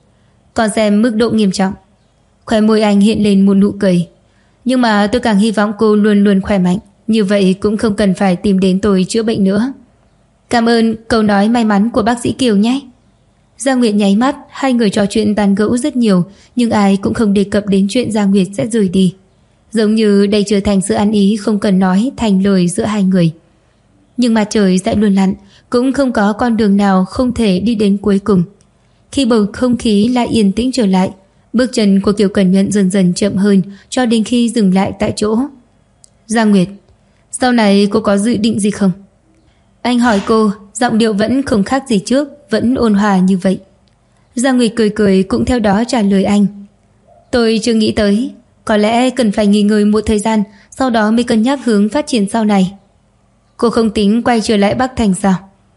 Còn xem mức độ nghiêm trọng. Khóe môi anh hiện lên một nụ cười. Nhưng mà tôi càng hy vọng cô luôn luôn khỏe mạnh. Như vậy cũng không cần phải tìm đến tôi chữa bệnh nữa. Cảm ơn câu nói may mắn của bác sĩ Kiều nhé. Gia Nguyệt nháy mắt. Hai người trò chuyện tán gẫu rất nhiều, nhưng ai cũng không đề cập đến chuyện Gia Nguyệt sẽ rời đi. Giống như đây trở thành sự ăn ý không cần nói thành lời giữa hai người. Nhưng mặt trời sẽ luôn lặn, cũng không có con đường nào không thể đi đến cuối cùng. Khi bầu không khí lại yên tĩnh trở lại, bước chân của Kiều Cẩn Nhuận dần dần chậm hơn cho đến khi dừng lại tại chỗ. Gia Nguyệt, sau này cô có dự định gì không? Anh hỏi cô, giọng điệu vẫn không khác gì trước, vẫn ôn hòa như vậy. Gia Nguyệt cười cười cũng theo đó trả lời anh. Tôi chưa nghĩ tới, có lẽ cần phải nghỉ ngơi một thời gian, sau đó mới cân nhắc hướng phát triển sau này. Cô không tính quay trở lại Bắc Thành sao?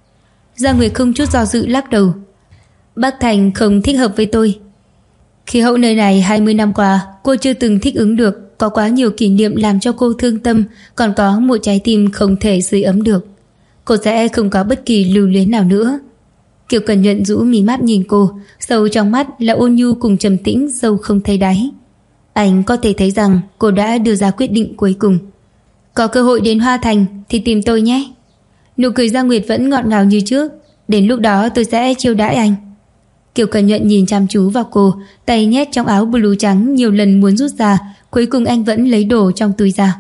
Gia Nguyệt không chút do dự lắc đầu. Bắc Thành không thích hợp với tôi. Khí hậu nơi này 20 năm qua cô chưa từng thích ứng được, có quá nhiều kỷ niệm làm cho cô thương tâm, còn có một trái tim không thể sưởi ấm được. Cô sẽ không có bất kỳ lưu luyến nào nữa. Kiều Cẩn Nhuận rũ mí mắt nhìn cô, sâu trong mắt là ôn nhu cùng trầm tĩnh sâu không thấy đáy. Anh có thể thấy rằng cô đã đưa ra quyết định cuối cùng. Có cơ hội đến Hoa Thành thì tìm tôi nhé. Nụ cười Gia Nguyệt vẫn ngọt ngào như trước. Đến lúc đó tôi sẽ chiêu đãi anh. Kiều Cẩn Nhuận nhìn chăm chú vào cô, tay nhét trong áo blue trắng nhiều lần muốn rút ra, cuối cùng anh vẫn lấy đồ trong túi ra.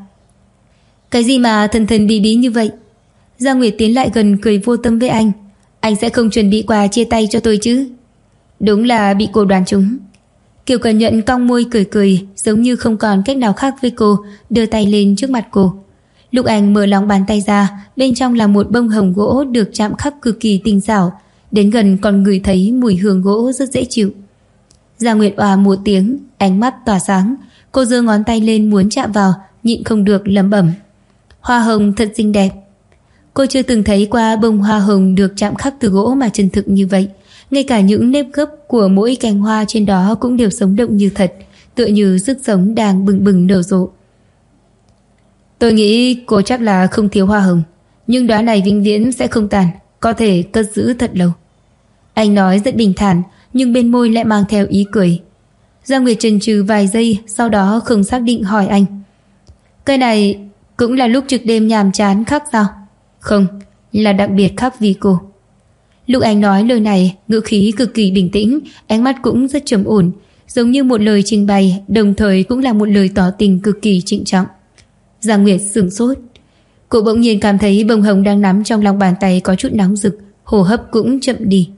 Cái gì mà thần thần bí bí như vậy? Gia Nguyệt tiến lại gần cười vô tâm với anh. Anh sẽ không chuẩn bị quà chia tay cho tôi chứ? Đúng là bị cô đoán trúng. Kiều Cẩn Nhuận cong môi cười cười, giống như không còn cách nào khác với cô, đưa tay lên trước mặt cô. Lúc anh mở lòng bàn tay ra, bên trong là một bông hồng gỗ được chạm khắc cực kỳ tinh xảo, đến gần còn ngửi thấy mùi hương gỗ rất dễ chịu. Gia Nguyệt òa một tiếng, ánh mắt tỏa sáng, cô giơ ngón tay lên muốn chạm vào, nhịn không được lẩm bẩm. Hoa hồng thật xinh đẹp. Cô chưa từng thấy qua bông hoa hồng được chạm khắc từ gỗ mà chân thực như vậy. Ngay cả những nếp gấp của mỗi cành hoa trên đó cũng đều sống động như thật, tựa như sức sống đang bừng bừng nở rộ. Tôi nghĩ cô chắc là không thiếu hoa hồng, nhưng đóa này vĩnh viễn sẽ không tàn, có thể cất giữ thật lâu. Anh nói rất bình thản, nhưng bên môi lại mang theo ý cười. Gia Nguyệt chần chừ vài giây, sau đó không xác định hỏi anh. Cái này cũng là lúc trực đêm nhàm chán khác sao? Không, là đặc biệt khác vì cô. Lúc anh nói lời này, ngữ khí cực kỳ bình tĩnh, ánh mắt cũng rất trầm ổn, giống như một lời trình bày, đồng thời cũng là một lời tỏ tình cực kỳ trịnh trọng. Gia Nguyệt sửng sốt. Cô bỗng nhiên cảm thấy bông hồng đang nắm trong lòng bàn tay có chút nóng rực, hô hấp cũng chậm đi.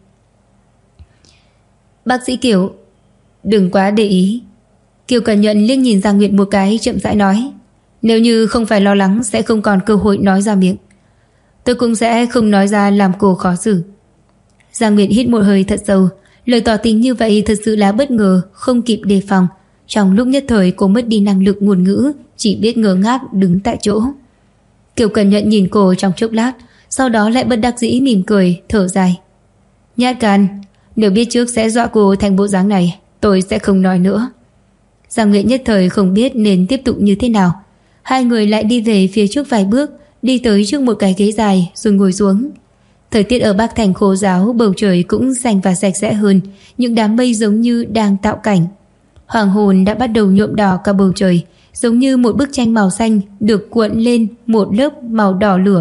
Bác sĩ Kiều, đừng quá để ý. Kiều Cẩn Nhuận liếc nhìn Gia Nguyệt một cái, chậm rãi nói. Nếu như không phải lo lắng sẽ không còn cơ hội nói ra miệng. Tôi cũng sẽ không nói ra làm cô khó xử. Gia Nguyệt hít một hơi thật sâu. Lời tỏ tình như vậy thật sự là bất ngờ, không kịp đề phòng. Trong lúc nhất thời cô mất đi năng lực ngôn ngữ, chỉ biết ngơ ngác đứng tại chỗ. Kiều Cẩn Nhuận nhìn cô trong chốc lát, sau đó lại bất đắc dĩ mỉm cười, thở dài. Nhát gan, nếu biết trước sẽ dọa cô thành bộ dáng này, tôi sẽ không nói nữa. Gia Nguyệt nhất thời không biết nên tiếp tục như thế nào. Hai người lại đi về phía trước vài bước, đi tới trước một cái ghế dài rồi ngồi xuống. Thời tiết ở Bắc Thành khô ráo, bầu trời cũng xanh và sạch sẽ hơn, những đám mây giống như đang tạo cảnh. Hoàng hôn đã bắt đầu nhuộm đỏ cả bầu trời, giống như một bức tranh màu xanh được cuộn lên một lớp màu đỏ lửa.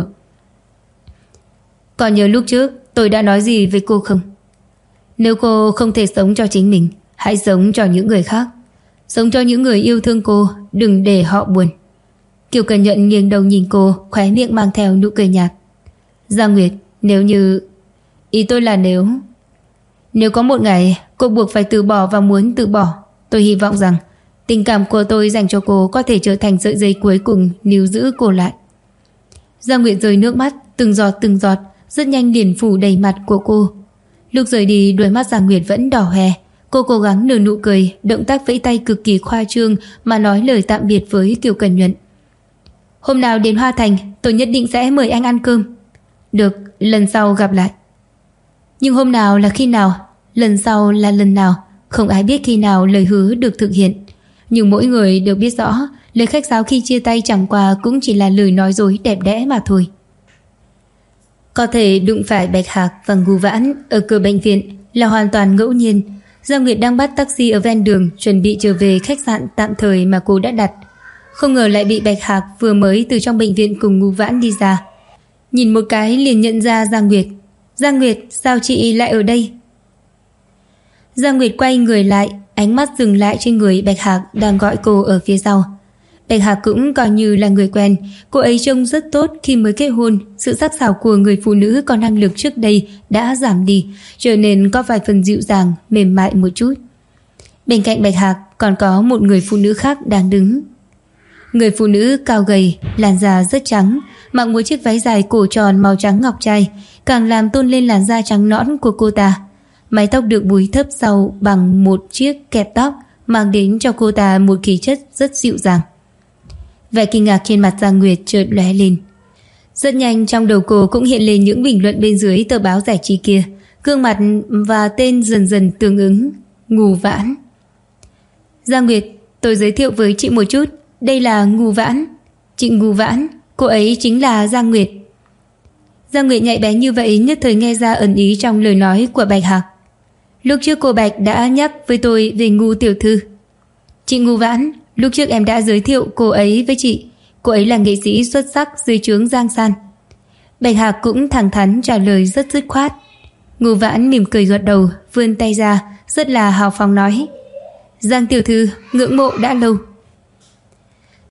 Còn nhớ lúc trước tôi đã nói gì với cô không? Nếu cô không thể sống cho chính mình, hãy sống cho những người khác. Sống cho những người yêu thương cô, đừng để họ buồn. Kiều Cẩn Nhuận nghiêng đầu nhìn cô, khóe miệng mang theo nụ cười nhạt. Gia Nguyệt, nếu như... Ý tôi là nếu có một ngày cô buộc phải từ bỏ và muốn từ bỏ, tôi hy vọng rằng Tình cảm của tôi dành cho cô có thể trở thành sợi dây cuối cùng níu giữ cô lại. Giang Nguyệt rơi nước mắt từng giọt, rất nhanh liền phủ đầy mặt của cô. Lúc rời đi, đôi mắt Giang Nguyệt vẫn đỏ hoe. Cô cố gắng nở nụ cười, động tác vẫy tay cực kỳ khoa trương mà nói lời tạm biệt với Kiều Cần Nhuận. Hôm nào đến Hoa Thành, tôi nhất định sẽ mời anh ăn cơm. Được, lần sau gặp lại. Nhưng hôm nào là khi nào, lần sau là lần nào, không ai biết khi nào lời hứa được thực hiện. Nhưng mỗi người đều biết rõ, lời khách sáo khi chia tay chẳng qua cũng chỉ là lời nói dối đẹp đẽ mà thôi. Có thể đụng phải Bạch Hạc và Ngô Vãn ở cửa bệnh viện là hoàn toàn ngẫu nhiên. Giang Nguyệt đang bắt taxi ở ven đường chuẩn bị trở về khách sạn tạm thời mà cô đã đặt. Không ngờ lại bị Bạch Hạc vừa mới từ trong bệnh viện cùng Ngô Vãn đi ra. Nhìn một cái liền nhận ra Giang Nguyệt. Giang Nguyệt, sao chị lại ở đây? Giang Nguyệt quay người lại, ánh mắt dừng lại trên người Bạch Hạc đang gọi cô ở phía sau. Bạch Hạc cũng coi như là người quen, cô ấy trông rất tốt khi mới kết hôn, sự sắc sảo của người phụ nữ có năng lực trước đây đã giảm đi, trở nên có vài phần dịu dàng, mềm mại một chút. Bên cạnh Bạch Hạc còn có một người phụ nữ khác đang đứng. Người phụ nữ cao gầy, làn da rất trắng, mặc một chiếc váy dài cổ tròn màu trắng ngọc trai, càng làm tôn lên làn da trắng nõn của cô ta. Mái tóc được búi thấp sau bằng một chiếc kẹp tóc, mang đến cho cô ta một khí chất rất dịu dàng. Vẻ kinh ngạc trên mặt Giang Nguyệt chợt lóe lên. Rất nhanh trong đầu cô cũng hiện lên những bình luận bên dưới tờ báo giải trí kia, gương mặt và tên dần dần tương ứng. Ngô Vãn. Giang Nguyệt, tôi giới thiệu với chị một chút, đây là Ngô Vãn. Chị Ngô Vãn, cô ấy chính là Giang Nguyệt. Giang Nguyệt nhạy bén như vậy nhất thời nghe ra ẩn ý trong lời nói của Bạch Hạc. Lúc trước cô Bạch đã nhắc với tôi về Ngô tiểu thư. Chị Ngô Vãn, lúc trước em đã giới thiệu cô ấy với chị. Cô ấy là nghệ sĩ xuất sắc dưới trướng Giang San. Bạch Hạc cũng thẳng thắn trả lời rất dứt khoát. Ngô Vãn mỉm cười gật đầu, vươn tay ra, rất là hào phóng nói: Giang tiểu thư, ngưỡng mộ đã lâu.